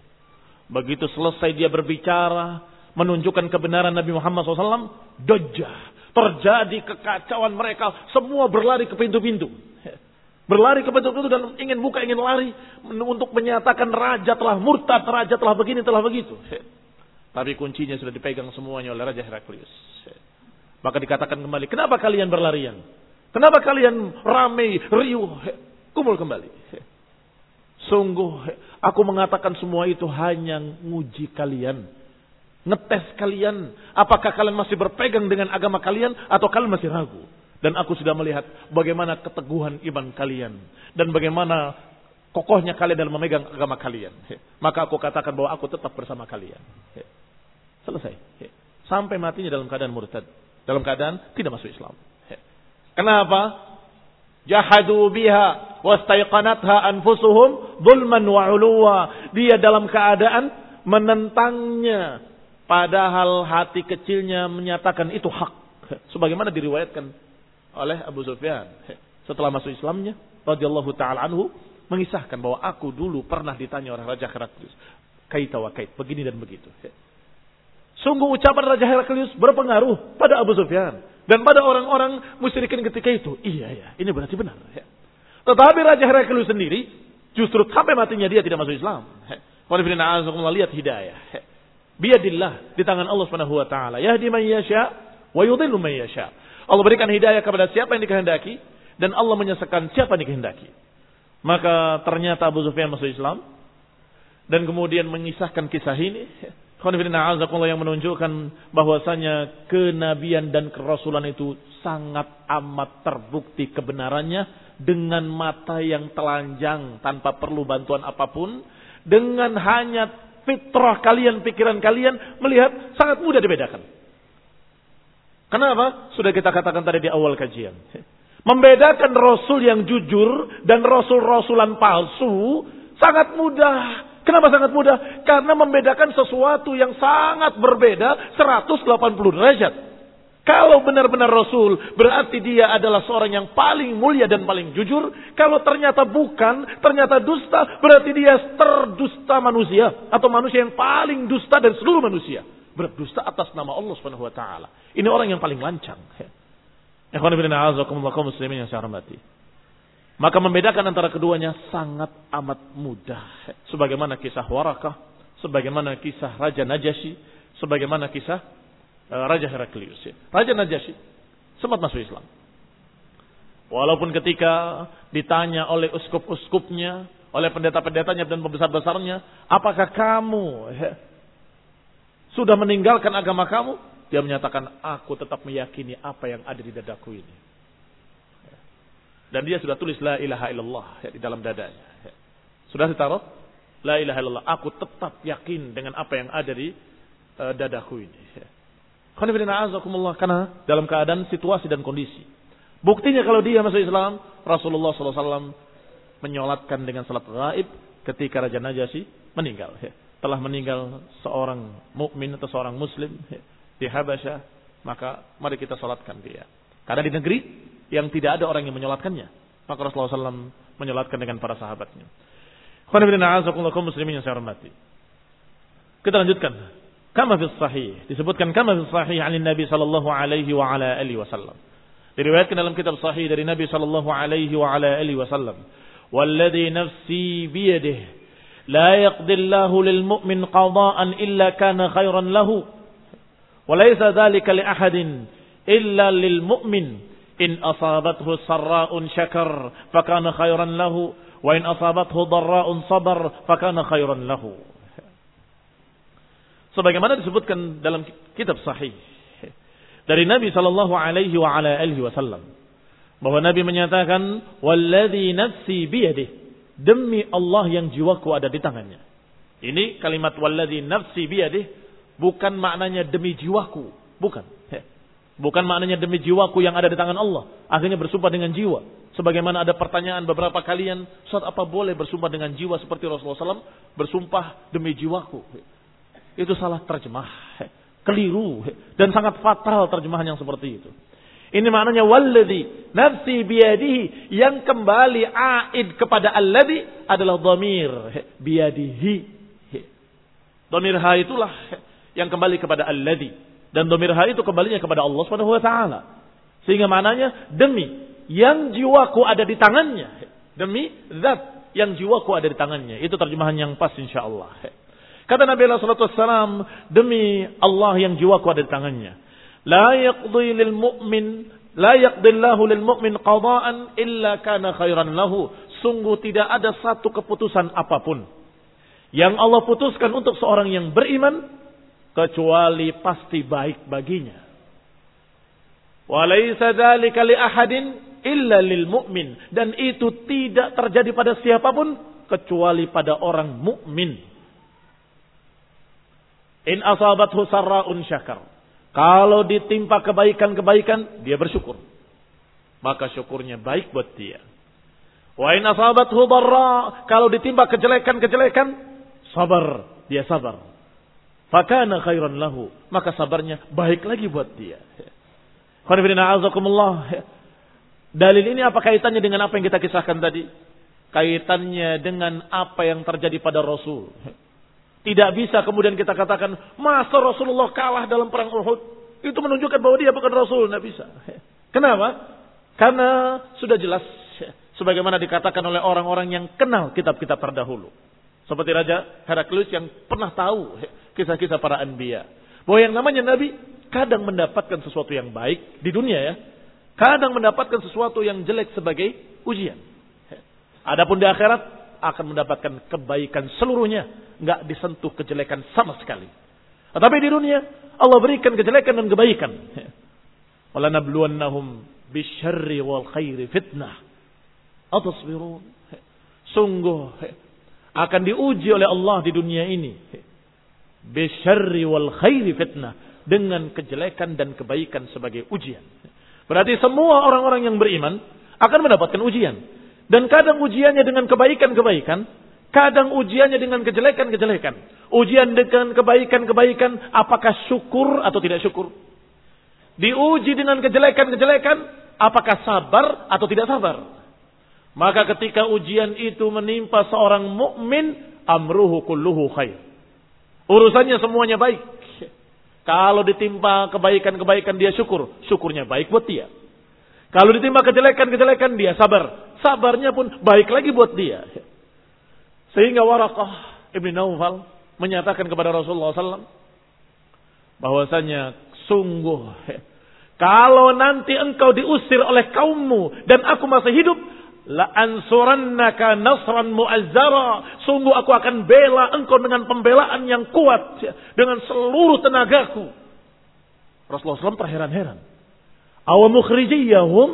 Speaker 1: Begitu selesai dia berbicara, menunjukkan kebenaran Nabi Muhammad shallallahu alaihi wasallam, dajjah. Terjadi kekacauan mereka. Semua berlari ke pintu-pintu. Berlari ke pintu-pintu dan ingin buka, ingin lari. Untuk menyatakan raja telah murtad, raja telah begini, telah begitu. Tapi kuncinya sudah dipegang semuanya oleh Raja Heraklius. Maka dikatakan kembali, kenapa kalian berlarian? Kenapa kalian ramai, riuh? Kumpul kembali. Sungguh, aku mengatakan semua itu hanya nguji kalian. Ngetes kalian, apakah kalian masih berpegang dengan agama kalian atau kalian masih ragu. Dan aku sudah melihat bagaimana keteguhan iman kalian dan bagaimana kokohnya kalian dalam memegang agama kalian. Maka aku katakan bahwa aku tetap bersama kalian. Selesai. Sampai matinya dalam keadaan murtad, dalam keadaan tidak masuk Islam. Kenapa? Jahadu biha wastaiqanatha anfusuhum zulman wa 'uluwa. Dia dalam keadaan menentangnya. Padahal hati kecilnya menyatakan itu hak. Sebagaimana diriwayatkan oleh Abu Sufyan. Setelah masuk Islamnya, radhiyallahu ta'ala anhu, mengisahkan bahwa aku dulu pernah ditanya oleh Raja Heraklius. Kaita wa kait, begini dan begitu. Sungguh ucapan Raja Heraklius berpengaruh pada Abu Sufyan. Dan pada orang-orang musyrikin ketika itu. Iya, ya, ini berarti benar. Tetapi Raja Heraklius sendiri, justru sampai matinya dia tidak masuk Islam. Qul lihat hidayah. Biadillah, di tangan Allah Subhanahu wa taala. Yahdi man yasha wa yudhillu man yasha. Allah berikan hidayah kepada siapa yang dikehendaki dan Allah menyesatkan siapa yang dikehendaki. Maka ternyata Abu Sufyan masuk Islam dan kemudian mengisahkan kisah ini. Yang menunjukkan bahwasanya kenabian dan kerasulan itu sangat amat terbukti kebenarannya dengan mata yang telanjang tanpa perlu bantuan apapun, dengan hanya fitrah kalian, pikiran kalian melihat sangat mudah dibedakan. Kenapa? Sudah kita katakan tadi di awal kajian. Membedakan Rasul yang jujur dan Rasul-Rasulan palsu sangat mudah. Kenapa sangat mudah? Karena membedakan sesuatu yang sangat berbeda seratus delapan puluh derajat. Kalau benar-benar Rasul, berarti dia adalah seorang yang paling mulia dan paling jujur. Kalau ternyata bukan, ternyata dusta, berarti dia terdusta manusia. Atau manusia yang paling dusta dari seluruh manusia. Berdusta atas nama Allah subhanahu wa taala. Ini orang yang paling lancang. Ikhwan fillah a'azakumullah kaum muslimin yang saya hormati. Maka membedakan antara keduanya sangat amat mudah. Sebagaimana kisah Warakah, sebagaimana kisah Raja Najasyi, sebagaimana kisah uh, Raja Heraklius. Raja Najasyi sempat masuk Islam. Walaupun ketika ditanya oleh uskup-uskupnya, oleh pendeta-pendetanya dan pembesar-besarnya, apakah kamu he, sudah meninggalkan agama kamu? Dia menyatakan, aku tetap meyakini apa yang ada di dadaku ini. Dan dia sudah tulis la ilaha illallah ya, di dalam dadanya. Ya. Sudah ditaruh la ilaha illallah. Aku tetap yakin dengan apa yang ada di uh, dadaku ini. Ya. Karena dalam keadaan situasi dan kondisi. Buktinya kalau dia masuk Islam, Rasulullah sallallahu alaihi wasallam menyolatkan dengan salat gaib ketika Raja Najasyi meninggal. Ya. Telah meninggal seorang mukmin atau seorang muslim ya, di Habasyah, maka mari kita salatkan dia. Karena di negeri yang tidak ada orang yang menyolatkannya, maka Rasulullah sallallahu alaihi wasallam menyolatkan dengan para sahabatnya. Muslimin yang saya hormati. Kita lanjutkan. Kama fi sahih, disebutkan kama fi sahih an Nabi sallallahu alaihi wa ala alihi wasallam. Diriwayatkan dalam kitab sahih dari Nabi sallallahu alaihi wa ala alihi wasallam. Walladhi nafsi biyadihi la yaqdi Allahu lil mu'min qada'an illa kana khairan lahu. Wa laysa dhalika li ahadin illa lil mu'min In asabathu sarra'un syakar fakana khairan lahu wa in asabathu dharra'un sabar fakana khairan lahu. Sebagaimana disebutkan dalam kitab sahih dari Nabi sallallahu alaihi wa ala alihi wasallam bahwa Nabi menyatakan walladzi nafsi biyadihi, demi Allah yang jiwaku ada di tangannya. Ini kalimat walladzi nafsi biyadihi bukan maknanya demi jiwaku, bukan. Bukan maknanya demi jiwaku yang ada di tangan Allah. Akhirnya bersumpah dengan jiwa. Sebagaimana ada pertanyaan beberapa kalian, Ustaz, apa boleh bersumpah dengan jiwa seperti Rasulullah shallallahu alaihi wasallam bersumpah demi jiwaku? Itu salah terjemah, keliru dan sangat fatal terjemahan yang seperti itu. Ini maknanya walladzi nafsi biyadihi, yang kembali aid kepada alladzi adalah dhamir biyadihi. Dhamir ha itulah yang kembali kepada alladzi. Dan dhamir ha itu kembalinya kepada Allah Subhanahu wa taala. Sehingga maknanya demi yang jiwaku ada di tangannya. Demi zat yang jiwaku ada di tangannya. Itu terjemahan yang pas insyaallah. Kata Nabi sallallahu alaihi wasallam, demi Allah yang jiwaku ada di tangannya. La yaqdi lil mu'min, la yaqdillahu lil mu'min qada'an illa kana khairan lahu. Sungguh tidak ada satu keputusan apapun yang Allah putuskan untuk seorang yang beriman kecuali pasti baik baginya. Walaysa dzalika li ahadin illa lil mu'min, dan itu tidak terjadi pada siapapun kecuali pada orang mukmin. In asabathu sarra'un syakar, kalau ditimpa kebaikan-kebaikan dia bersyukur, maka syukurnya baik buat dia. Wa in asabathu dharra, kalau ditimpa kejelekan-kejelekan sabar, dia sabar. Fakana khairan lahu, maka sabarnya baik lagi buat dia. Dalil ini apa kaitannya dengan apa yang kita kisahkan tadi? Kaitannya dengan apa yang terjadi pada Rasul. Tidak bisa kemudian kita katakan, masa Rasulullah kalah dalam perang Uhud? Itu menunjukkan bahwa dia bukan Rasul. Tidak bisa. Kenapa? Karena sudah jelas, sebagaimana dikatakan oleh orang-orang yang kenal kitab-kitab terdahulu. Seperti Raja Heraklius yang pernah tahu kisah-kisah para anbiya. Bahwa yang namanya Nabi kadang mendapatkan sesuatu yang baik di dunia ya. Kadang mendapatkan sesuatu yang jelek sebagai ujian. Adapun di akhirat akan mendapatkan kebaikan seluruhnya. Enggak disentuh kejelekan sama sekali. Tetapi di dunia Allah berikan kejelekan dan kebaikan. Walanabluwannahum bisyarri wal khairi fitnah. Atasbirun. Sungguh akan diuji oleh Allah di dunia ini. Bisyarri wal khairi fitnah. Dengan kejelekan dan kebaikan sebagai ujian. Berarti semua orang-orang yang beriman akan mendapatkan ujian. Dan kadang ujiannya dengan kebaikan-kebaikan. Kadang ujiannya dengan kejelekan-kejelekan. Ujian dengan kebaikan-kebaikan. Apakah syukur atau tidak syukur? Diuji dengan kejelekan-kejelekan. Apakah sabar atau tidak sabar? Maka ketika ujian itu menimpa seorang mukmin, amruhu kulluhu khair. Urusannya semuanya baik. Kalau ditimpa kebaikan-kebaikan dia syukur, syukurnya baik buat dia. Kalau ditimpa kejelekan-kejelekan dia sabar, sabarnya pun baik lagi buat dia. Sehingga Waraqah Ibn Naufal menyatakan kepada Rasulullah sallallahu alaihi wasallam bahwasanya sungguh kalau nanti engkau diusir oleh kaummu dan aku masih hidup, la ansurannaka nasran mu'azzara. Sungguh aku akan bela engkau dengan pembelaan yang kuat, dengan seluruh tenagaku. Rasulullah sallallahu alaihi wasallam terheran-heran. Aw mukhrijiyahum?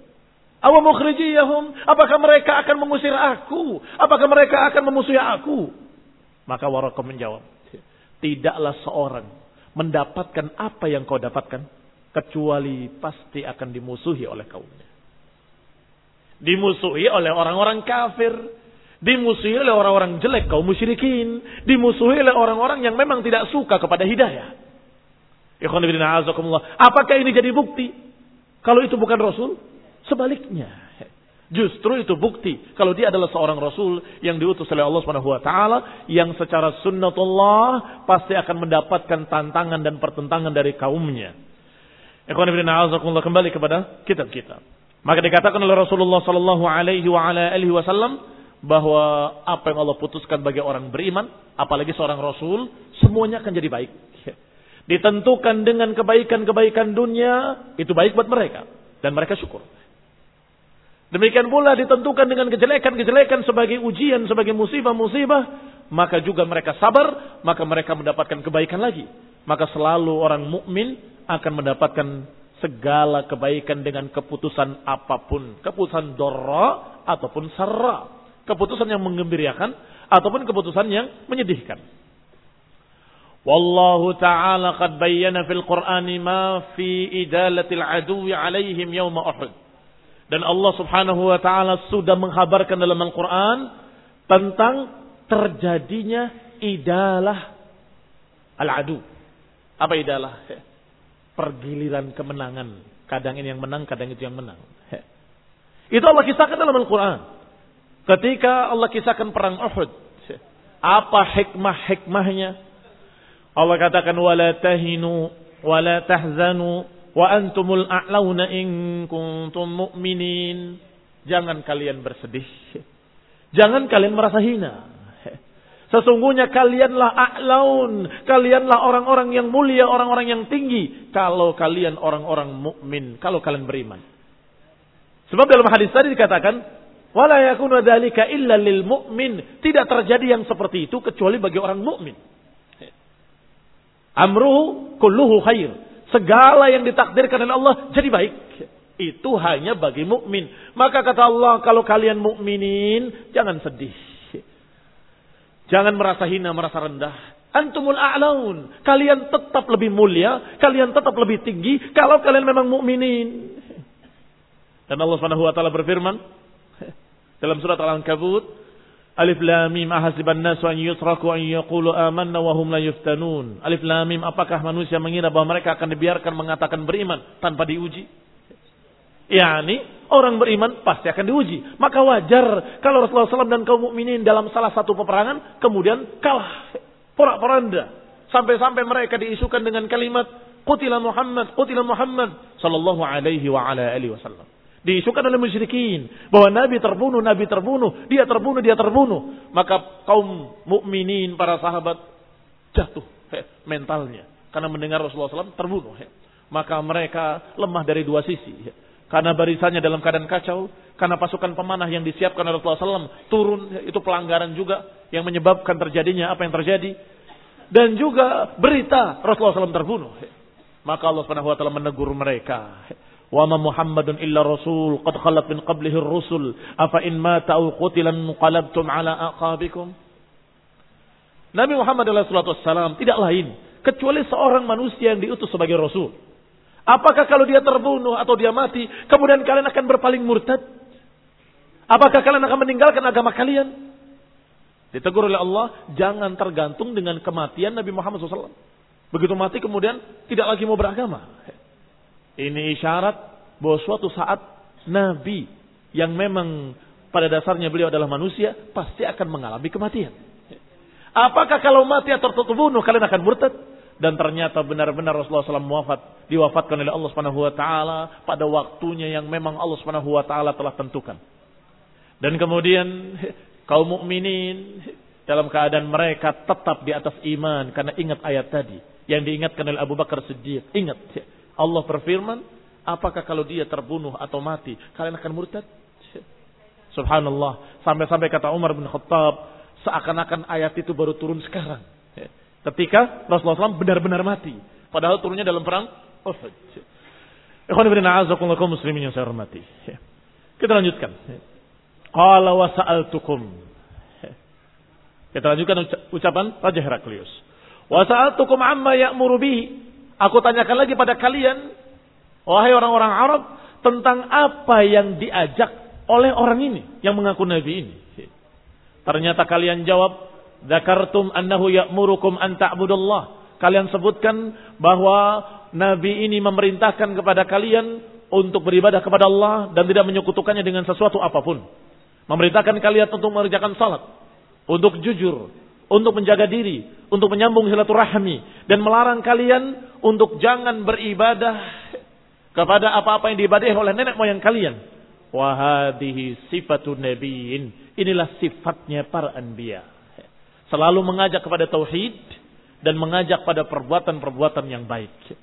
Speaker 1: Aw mukhrijiyahum? Apakah mereka akan mengusir aku? Apakah mereka akan memusuhi aku? Maka Waraqah menjawab, tidaklah seorang mendapatkan apa yang kau dapatkan kecuali pasti akan dimusuhi oleh kaumnya. Dimusuhi oleh orang-orang kafir, dimusuhi oleh orang-orang jelek, kaum musyrikin, dimusuhi oleh orang-orang yang memang tidak suka kepada hidayah. Ikhwan fillah azakumullah. Apakah ini jadi bukti kalau itu bukan Rasul? Sebaliknya, justru itu bukti kalau dia adalah seorang Rasul yang diutus oleh Allah Subhanahu wa taala, yang secara sunnatullah pasti akan mendapatkan tantangan dan pertentangan dari kaumnya. Ikhwan fillah azakumullah, kembali kepada kitab kita. Maka dikatakan oleh Rasulullah sallallahu alaihi wa ala alihi wasallam bahwa apa yang Allah putuskan bagi orang beriman, apalagi seorang Rasul, semuanya akan jadi baik. Ditentukan dengan kebaikan-kebaikan dunia, itu baik buat mereka. Dan mereka syukur. Demikian pula ditentukan dengan kejelekan-kejelekan sebagai ujian, sebagai musibah-musibah, maka juga mereka sabar, maka mereka mendapatkan kebaikan lagi. Maka selalu orang mukmin akan mendapatkan segala kebaikan dengan keputusan apapun. Keputusan dharra ataupun sarra. Keputusan yang menggembirakan ataupun keputusan yang menyedihkan. Wallahu ta'ala qad bayyana fil Qur'ani ma fi idalatil aduwi alaihim yawma Uhud. Dan Allah Subhanahu wa ta'ala sudah menghabarkan dalam Al-Quran tentang terjadinya idalah al-adu. Apa idalah? Pergiliran kemenangan. Kadang ini yang menang, kadang itu yang menang. Itu Allah kisahkan dalam Al-Quran. Ketika Allah kisahkan perang Uhud. Apa hikmah-hikmahnya? Allah katakan, وَلَا تَهِنُوا وَلَا تَحْزَنُوا وَأَنْتُمُ الْأَعْلَوْنَ إِن كُنْتُمْ مُؤْمِنِينَ. Jangan kalian bersedih. Jangan kalian merasa hina. Sesungguhnya kalianlah a'laun. Kalianlah orang-orang yang mulia, orang-orang yang tinggi. Kalau kalian orang-orang mukmin, kalau kalian beriman. Sebab dalam hadis tadi dikatakan, وَلَا يَكُنُ ذَلِكَ إِلَّا لِلْمُؤْمِنِ. Tidak terjadi yang seperti itu kecuali bagi orang mukmin. Amruhu kulluhu khair. Segala yang ditakdirkan oleh Allah jadi baik. Itu hanya bagi mukmin. Maka kata Allah, kalau kalian mukminin, jangan sedih. Jangan merasa hina, merasa rendah. Antumul a'laun. Kalian tetap lebih mulia, kalian tetap lebih tinggi kalau kalian memang mukminin. Dan Allah Subhanahu wa taala berfirman dalam surat Al-Ankabut, Alif Lam Mim ahasiban nasu an yutraku an yaqulu amanna wa hum la yuftanun. Alif Lam Mim, apakah manusia mengira bahwa mereka akan dibiarkan mengatakan beriman tanpa diuji? Yani orang beriman pasti akan diuji. Maka wajar kalau Rasulullah shallallahu alaihi wasallam dan kaum mukminin dalam salah satu peperangan kemudian kalah porak-poranda sampai-sampai mereka diisukan dengan kalimat qutila Muhammad, qutila Muhammad sallallahu alaihi wa ala alihi wasallam. Diisukan oleh musyrikin bahwa Nabi terbunuh, Nabi terbunuh, dia terbunuh, dia terbunuh. Maka kaum mukminin, para sahabat jatuh he, mentalnya karena mendengar Rasulullah shallallahu alaihi wasallam terbunuh. He. Maka mereka lemah dari dua sisi. He. Karena barisannya dalam keadaan kacau, karena pasukan pemanah yang disiapkan oleh Rasulullah shallallahu alaihi wasallam turun, itu pelanggaran juga yang menyebabkan terjadinya apa yang terjadi. Dan juga berita Rasulullah shallallahu alaihi wasallam terbunuh. He. Maka Allah Subhanahu wa taala menegur mereka. He. Wa ma Muhammadun illa rasul qad khalat min qablihi ar-rusul afa in mata aw qutila qalabtum ala aqabikum. Nabi Muhammad sallallahu alaihi wasallam tidak lain kecuali seorang manusia yang diutus sebagai rasul. Apakah kalau dia terbunuh atau dia mati kemudian kalian akan berpaling murtad? Apakah kalian akan meninggalkan agama kalian? Ditegur oleh Allah, jangan tergantung dengan kematian Nabi Muhammad sallallahu alaihi wasallam. Begitu mati kemudian tidak lagi mau beragama. Ini isyarat bahwa suatu saat Nabi yang memang pada dasarnya beliau adalah manusia pasti akan mengalami kematian. Apakah kalau mati atau terbunuh kalian akan murtad? Dan ternyata benar-benar Rasulullah shallallahu alaihi wasallam wafat, diwafatkan oleh Allah Subhanahu wa taala pada waktunya yang memang Allah Subhanahu wa taala telah tentukan. Dan kemudian kaum mukminin dalam keadaan mereka tetap di atas iman karena ingat ayat tadi yang diingatkan oleh Abu Bakar Siddiq. Ingat, Allah berfirman, apakah kalau dia terbunuh atau mati, kalian akan murtad? Subhanallah. Sampai-sampai kata Umar bin Khattab, seakan-akan ayat itu baru turun sekarang. Ketika Rasulullah shallallahu alaihi wasallam benar-benar mati. Padahal turunnya dalam perang Uhud. Ikhwan ibn a'azakumullah kaum muslimin yang saya hormati. Kita lanjutkan. Qala wa sa'altukum. Kita lanjutkan ucapan Raja Heraklius. Wa sa'altukum amma ya'muru bihi. Aku tanyakan lagi pada kalian, wahai orang-orang Arab, tentang apa yang diajak oleh orang ini yang mengaku nabi ini. Ternyata kalian jawab, dzakartum annahu ya'murukum an ta'budullah. Kalian sebutkan bahwa nabi ini memerintahkan kepada kalian untuk beribadah kepada Allah dan tidak menyekutukannya dengan sesuatu apapun. Memerintahkan kalian untuk mengerjakan salat, untuk jujur, untuk menjaga diri, untuk menyambung silaturahmi, dan melarang kalian untuk jangan beribadah kepada apa-apa yang diibadahi oleh nenek moyang kalian. Wa hadhihi sifatun nabiyyin. Inilah sifatnya para anbiya. Selalu mengajak kepada tauhid dan mengajak pada perbuatan-perbuatan yang baik.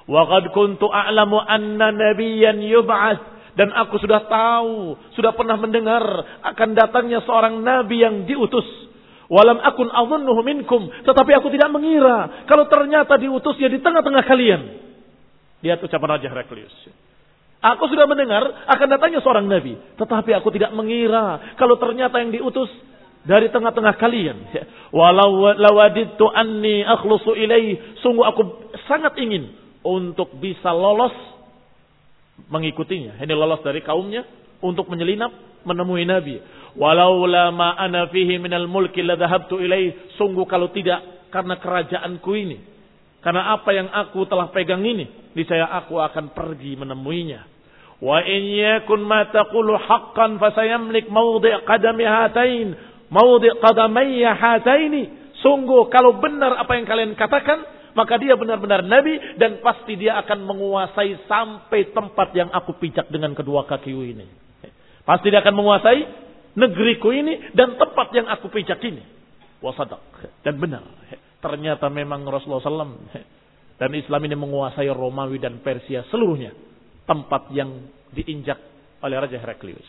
Speaker 1: Wa qad kuntu a'lamu anna nabiyyan yub'ats, dan aku sudah tahu, sudah pernah mendengar akan datangnya seorang nabi yang diutus. Walam akun adhunnuhu minkum, tetapi aku tidak mengira kalau ternyata diutusnya di tengah-tengah kalian. Lihat ucapan Raja Heraklius. Aku sudah mendengar akan datangnya seorang nabi, tetapi aku tidak mengira kalau ternyata yang diutus dari tengah-tengah kalian. Walau lawadittu anni akhlusu ilaihi, sungguh aku sangat ingin untuk bisa lolos mengikutinya. Ini lolos dari kaumnya untuk menyelinap menemui Nabi. Walaula ma ana fihi minal mulki la dhahabtu ilaihi, sungguh kalau tidak karena kerajaanku ini, karena apa yang aku telah pegang ini, niscaya aku akan pergi menemuinya. Wa in yakun ma taqulu haqqan fasayamlik mawdi' qadami hatain mawdi' qadamayya hataini, sungguh kalau benar apa yang kalian katakan, maka dia benar-benar nabi dan pasti dia akan menguasai sampai tempat yang aku pijak dengan kedua kakiku ini. Pasti dia akan menguasai negeriku ini dan tempat yang aku pijak ini. Wasadaq. Dan benar. Ternyata memang Rasulullah shallallahu alaihi wasallam dan Islam ini menguasai Romawi dan Persia seluruhnya. Tempat yang diinjak oleh Raja Heraklius.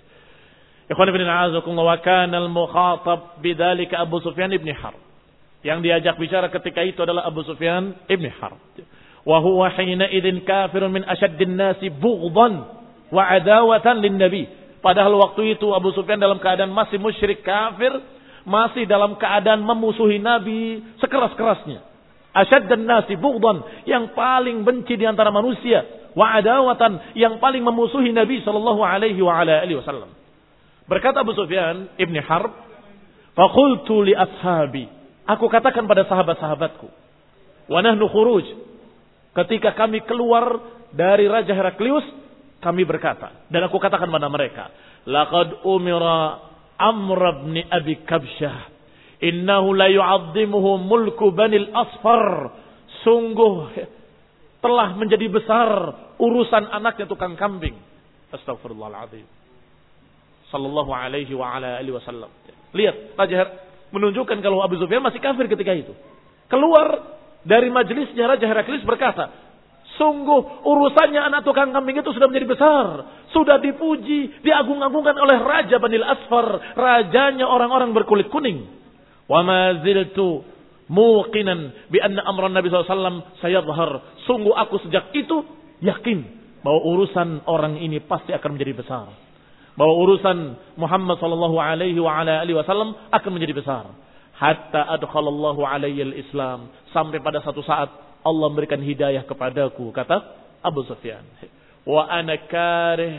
Speaker 1: Ikhwan ibn a'azakumullah, wa kana al-mukhatab bidzalika Abu Sufyan ibn Harb. Yang diajak bicara ketika itu adalah Abu Sufyan ibn Harb. Wa huwa hina idzin kafirun min asyaddin nasi bughdan wa adawatan lin nabi. Padahal waktu itu Abu Sufyan dalam keadaan masih musyrik kafir, masih dalam keadaan memusuhi Nabi sekeras-kerasnya. Asyaddan nasi bughdan, yang paling benci di antara manusia, wa adawatan, yang paling memusuhi Nabi sallallahu alaihi wa ala alihi wasallam. Berkata Abu Sufyan ibn Harb, "Faqultu li ashabi," aku katakan pada sahabat-sahabatku, "Wa nahnu khuruj," ketika kami keluar dari Raja Heraklius, kami berkata, dan aku katakan pada mereka, "Laqad umira Amr bin Abi Kabsyah, innahu la yu'azzimuhu mulku Banil Asfar." Sungguh telah menjadi besar urusan anaknya tukang kambing. Astagfirullahaladzim. Sallallahu alaihi wa ala alihi wasallam. Lihat, Raja Her menunjukkan kalau Abu Sufyan masih kafir ketika itu. Keluar dari majelisnya Raja Heraklius berkata, sungguh urusannya anak tukang kambing itu sudah menjadi besar. Sudah dipuji, diagung-agungkan oleh Raja Banil Asfar. Rajanya orang-orang berkulit kuning. Wa ma ziltu muqinan bi anna amran Nabi sallallahu alaihi wasallam sayadhhar. Sungguh aku sejak itu yakin bahwa urusan orang ini pasti akan menjadi besar. Bahwa urusan Muhammad sallallahu alaihi wa ala alihi wasallam akan menjadi besar. Hatta adkhalallahu alayyal Islam. Sampai pada satu saat Allah memberikan hidayah kepadaku, kata Abu Sufyan. Wa ana karih.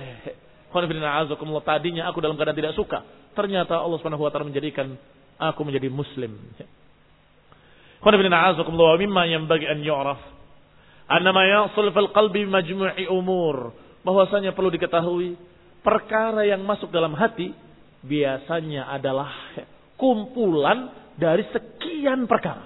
Speaker 1: Tadinya aku dalam keadaan tidak suka. Ternyata Allah Subhanahu wa taala menjadikan aku menjadi muslim. Wa mimma yanbaghi an yu'raf anna ma yasul fil qalbi majmu'i umur. Bahwasanya perlu diketahui perkara yang masuk dalam hati biasanya adalah kumpulan dari sekian perkara.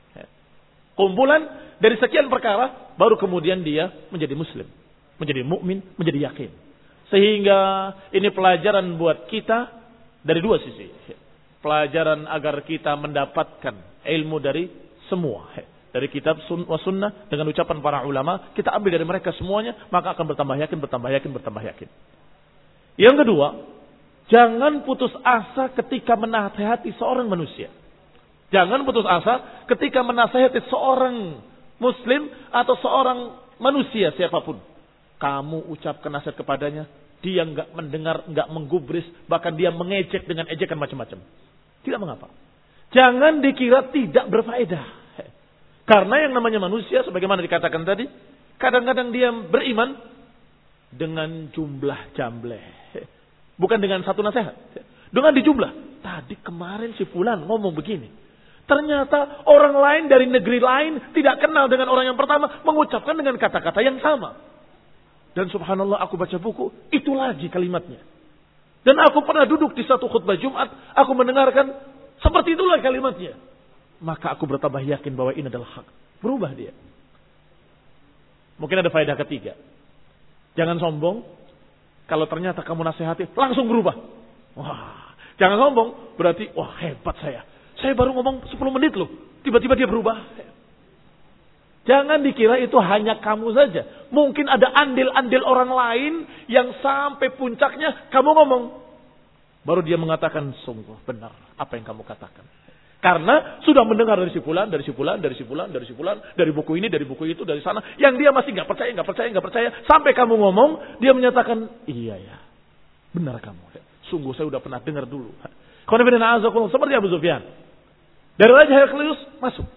Speaker 1: Kumpulan dari sekian perkara, baru kemudian dia menjadi muslim, menjadi mukmin, menjadi yakin. Sehingga ini pelajaran buat kita dari dua sisi. Pelajaran agar kita mendapatkan ilmu dari semua. Dari kitab wa sunnah dengan ucapan para ulama, kita ambil dari mereka semuanya, maka akan bertambah yakin, bertambah yakin, bertambah yakin. Yang kedua, jangan putus asa ketika menasihati seorang manusia. Jangan putus asa ketika menasihati seorang muslim atau seorang manusia siapapun. Kamu ucapkan nasihat kepadanya, dia enggak mendengar, enggak menggubris, bahkan dia mengejek dengan ejekan macam-macam. Tidak mengapa. Jangan dikira tidak berfaedah. Karena yang namanya manusia, sebagaimana dikatakan tadi, kadang-kadang dia beriman dengan jumlah jambleh. Bukan dengan satu nasihat. Dengan dijumlah. Tadi kemarin si fulan ngomong begini. Ternyata orang lain dari negeri lain tidak kenal dengan orang yang pertama, mengucapkan dengan kata-kata yang sama. Dan subhanallah, aku baca buku, itu lagi kalimatnya. Dan aku pernah duduk di satu khutbah Jumat, aku mendengarkan seperti itulah kalimatnya. Maka aku bertambah yakin bahwa ini adalah hak. Berubah dia. Mungkin ada faedah ketiga. Jangan sombong. Kalau ternyata kamu nasihati, langsung berubah. Wah, jangan sombong. Berarti, wah hebat saya. Saya baru ngomong sepuluh menit loh. Tiba-tiba dia berubah. Jangan dikira itu hanya kamu saja. Mungkin ada andil-andil orang lain yang sampai puncaknya kamu ngomong. Baru dia mengatakan, sungguh benar apa yang kamu katakan. Karena sudah mendengar dari si fulan, dari si fulan, dari si fulan, dari si fulan, dari buku ini, dari buku itu, dari sana. Yang dia masih nggak percaya, nggak percaya, nggak percaya. Sampai kamu ngomong, dia menyatakan, iya ya, benar kamu. Sungguh saya sudah pernah dengar dulu. Seperti Abu Sufyan. Dari Raja Heraklius masuk.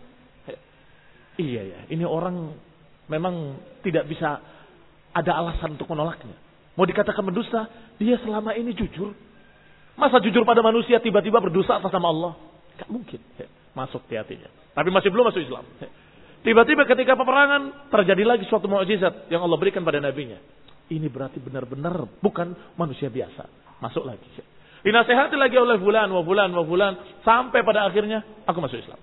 Speaker 1: Iya ya, ini orang memang tidak bisa ada alasan untuk menolaknya. Mau dikatakan mendusta, dia selama ini jujur. Masa jujur pada manusia tiba-tiba berdosa atas nama Allah? Gak mungkin. Masuk di hatinya. Tapi masih belum masuk Islam. Tiba-tiba ketika peperangan terjadi lagi suatu mukjizat yang Allah berikan pada nabinya. Ini berarti benar-benar bukan manusia biasa. Masuk lagi. Dinasehati lagi oleh fulan, wa fulan, wa fulan, sampai pada akhirnya aku masuk Islam.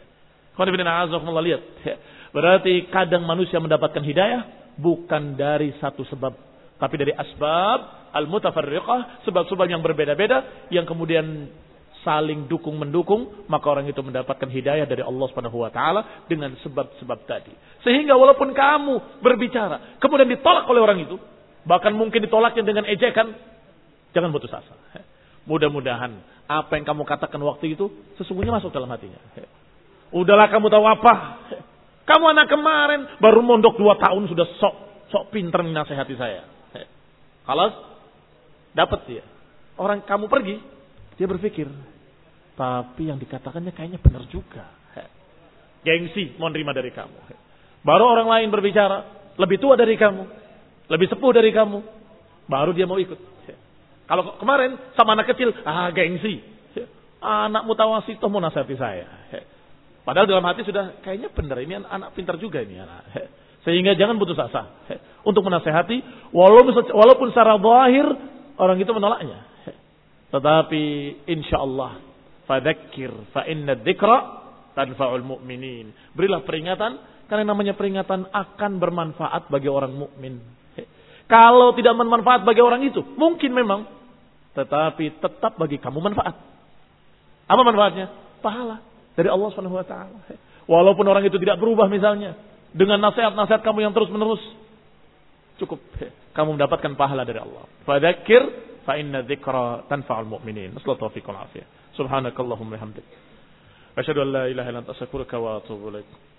Speaker 1: Lihat. Berarti kadang manusia mendapatkan hidayah bukan dari satu sebab, tapi dari asbab al-mutafarriqah, sebab-sebab yang berbeda-beda yang kemudian saling dukung mendukung, maka orang itu mendapatkan hidayah dari Allah Subhanahu wa taala dengan sebab-sebab tadi. Sehingga walaupun kamu berbicara kemudian ditolak oleh orang itu, bahkan mungkin ditolaknya dengan ejekan, jangan putus asa. Mudah-mudahan apa yang kamu katakan waktu itu sesungguhnya masuk dalam hatinya. Udahlah kamu tahu apa? Kamu anak kemarin baru mondok dua tahun sudah sok sok pinter menasehati saya. Kalau dapat dia, orang kamu pergi, dia berpikir, tapi yang dikatakannya kayaknya benar juga. Gengsi mau nerima dari kamu. Baru orang lain berbicara, lebih tua dari kamu, lebih sepuh dari kamu, baru dia mau ikut. Kalau kemarin sama anak kecil, ah gengsi, anak mutawasitoh mau nasihati saya. Padahal dalam hati sudah kayaknya benar, ini anak pintar juga ini anak. Sehingga jangan putus asa untuk menasehati walaupun walaupun secara zahir orang itu menolaknya. Tetapi insyaallah fadzakir fa inna dzikra tanfa'ul mu'minin. Berilah peringatan karena namanya peringatan akan bermanfaat bagi orang mukmin. Kalau tidak bermanfaat bagi orang itu, mungkin memang, tetapi tetap bagi kamu manfaat. Apa manfaatnya? Pahala dari Allah Subhanahu wa taala. Walaupun orang itu tidak berubah misalnya, dengan nasihat-nasihat kamu yang terus-menerus, cukup kamu mendapatkan pahala dari Allah. Fadzakir fa inna dzikra tanfa'ul mu'minin. Nasallahu taufiq wal afiyah. Subhanakallahumma wa bihamdik. Asyhadu an la ilaha illa anta astaghfiruka wa atubu ilaik.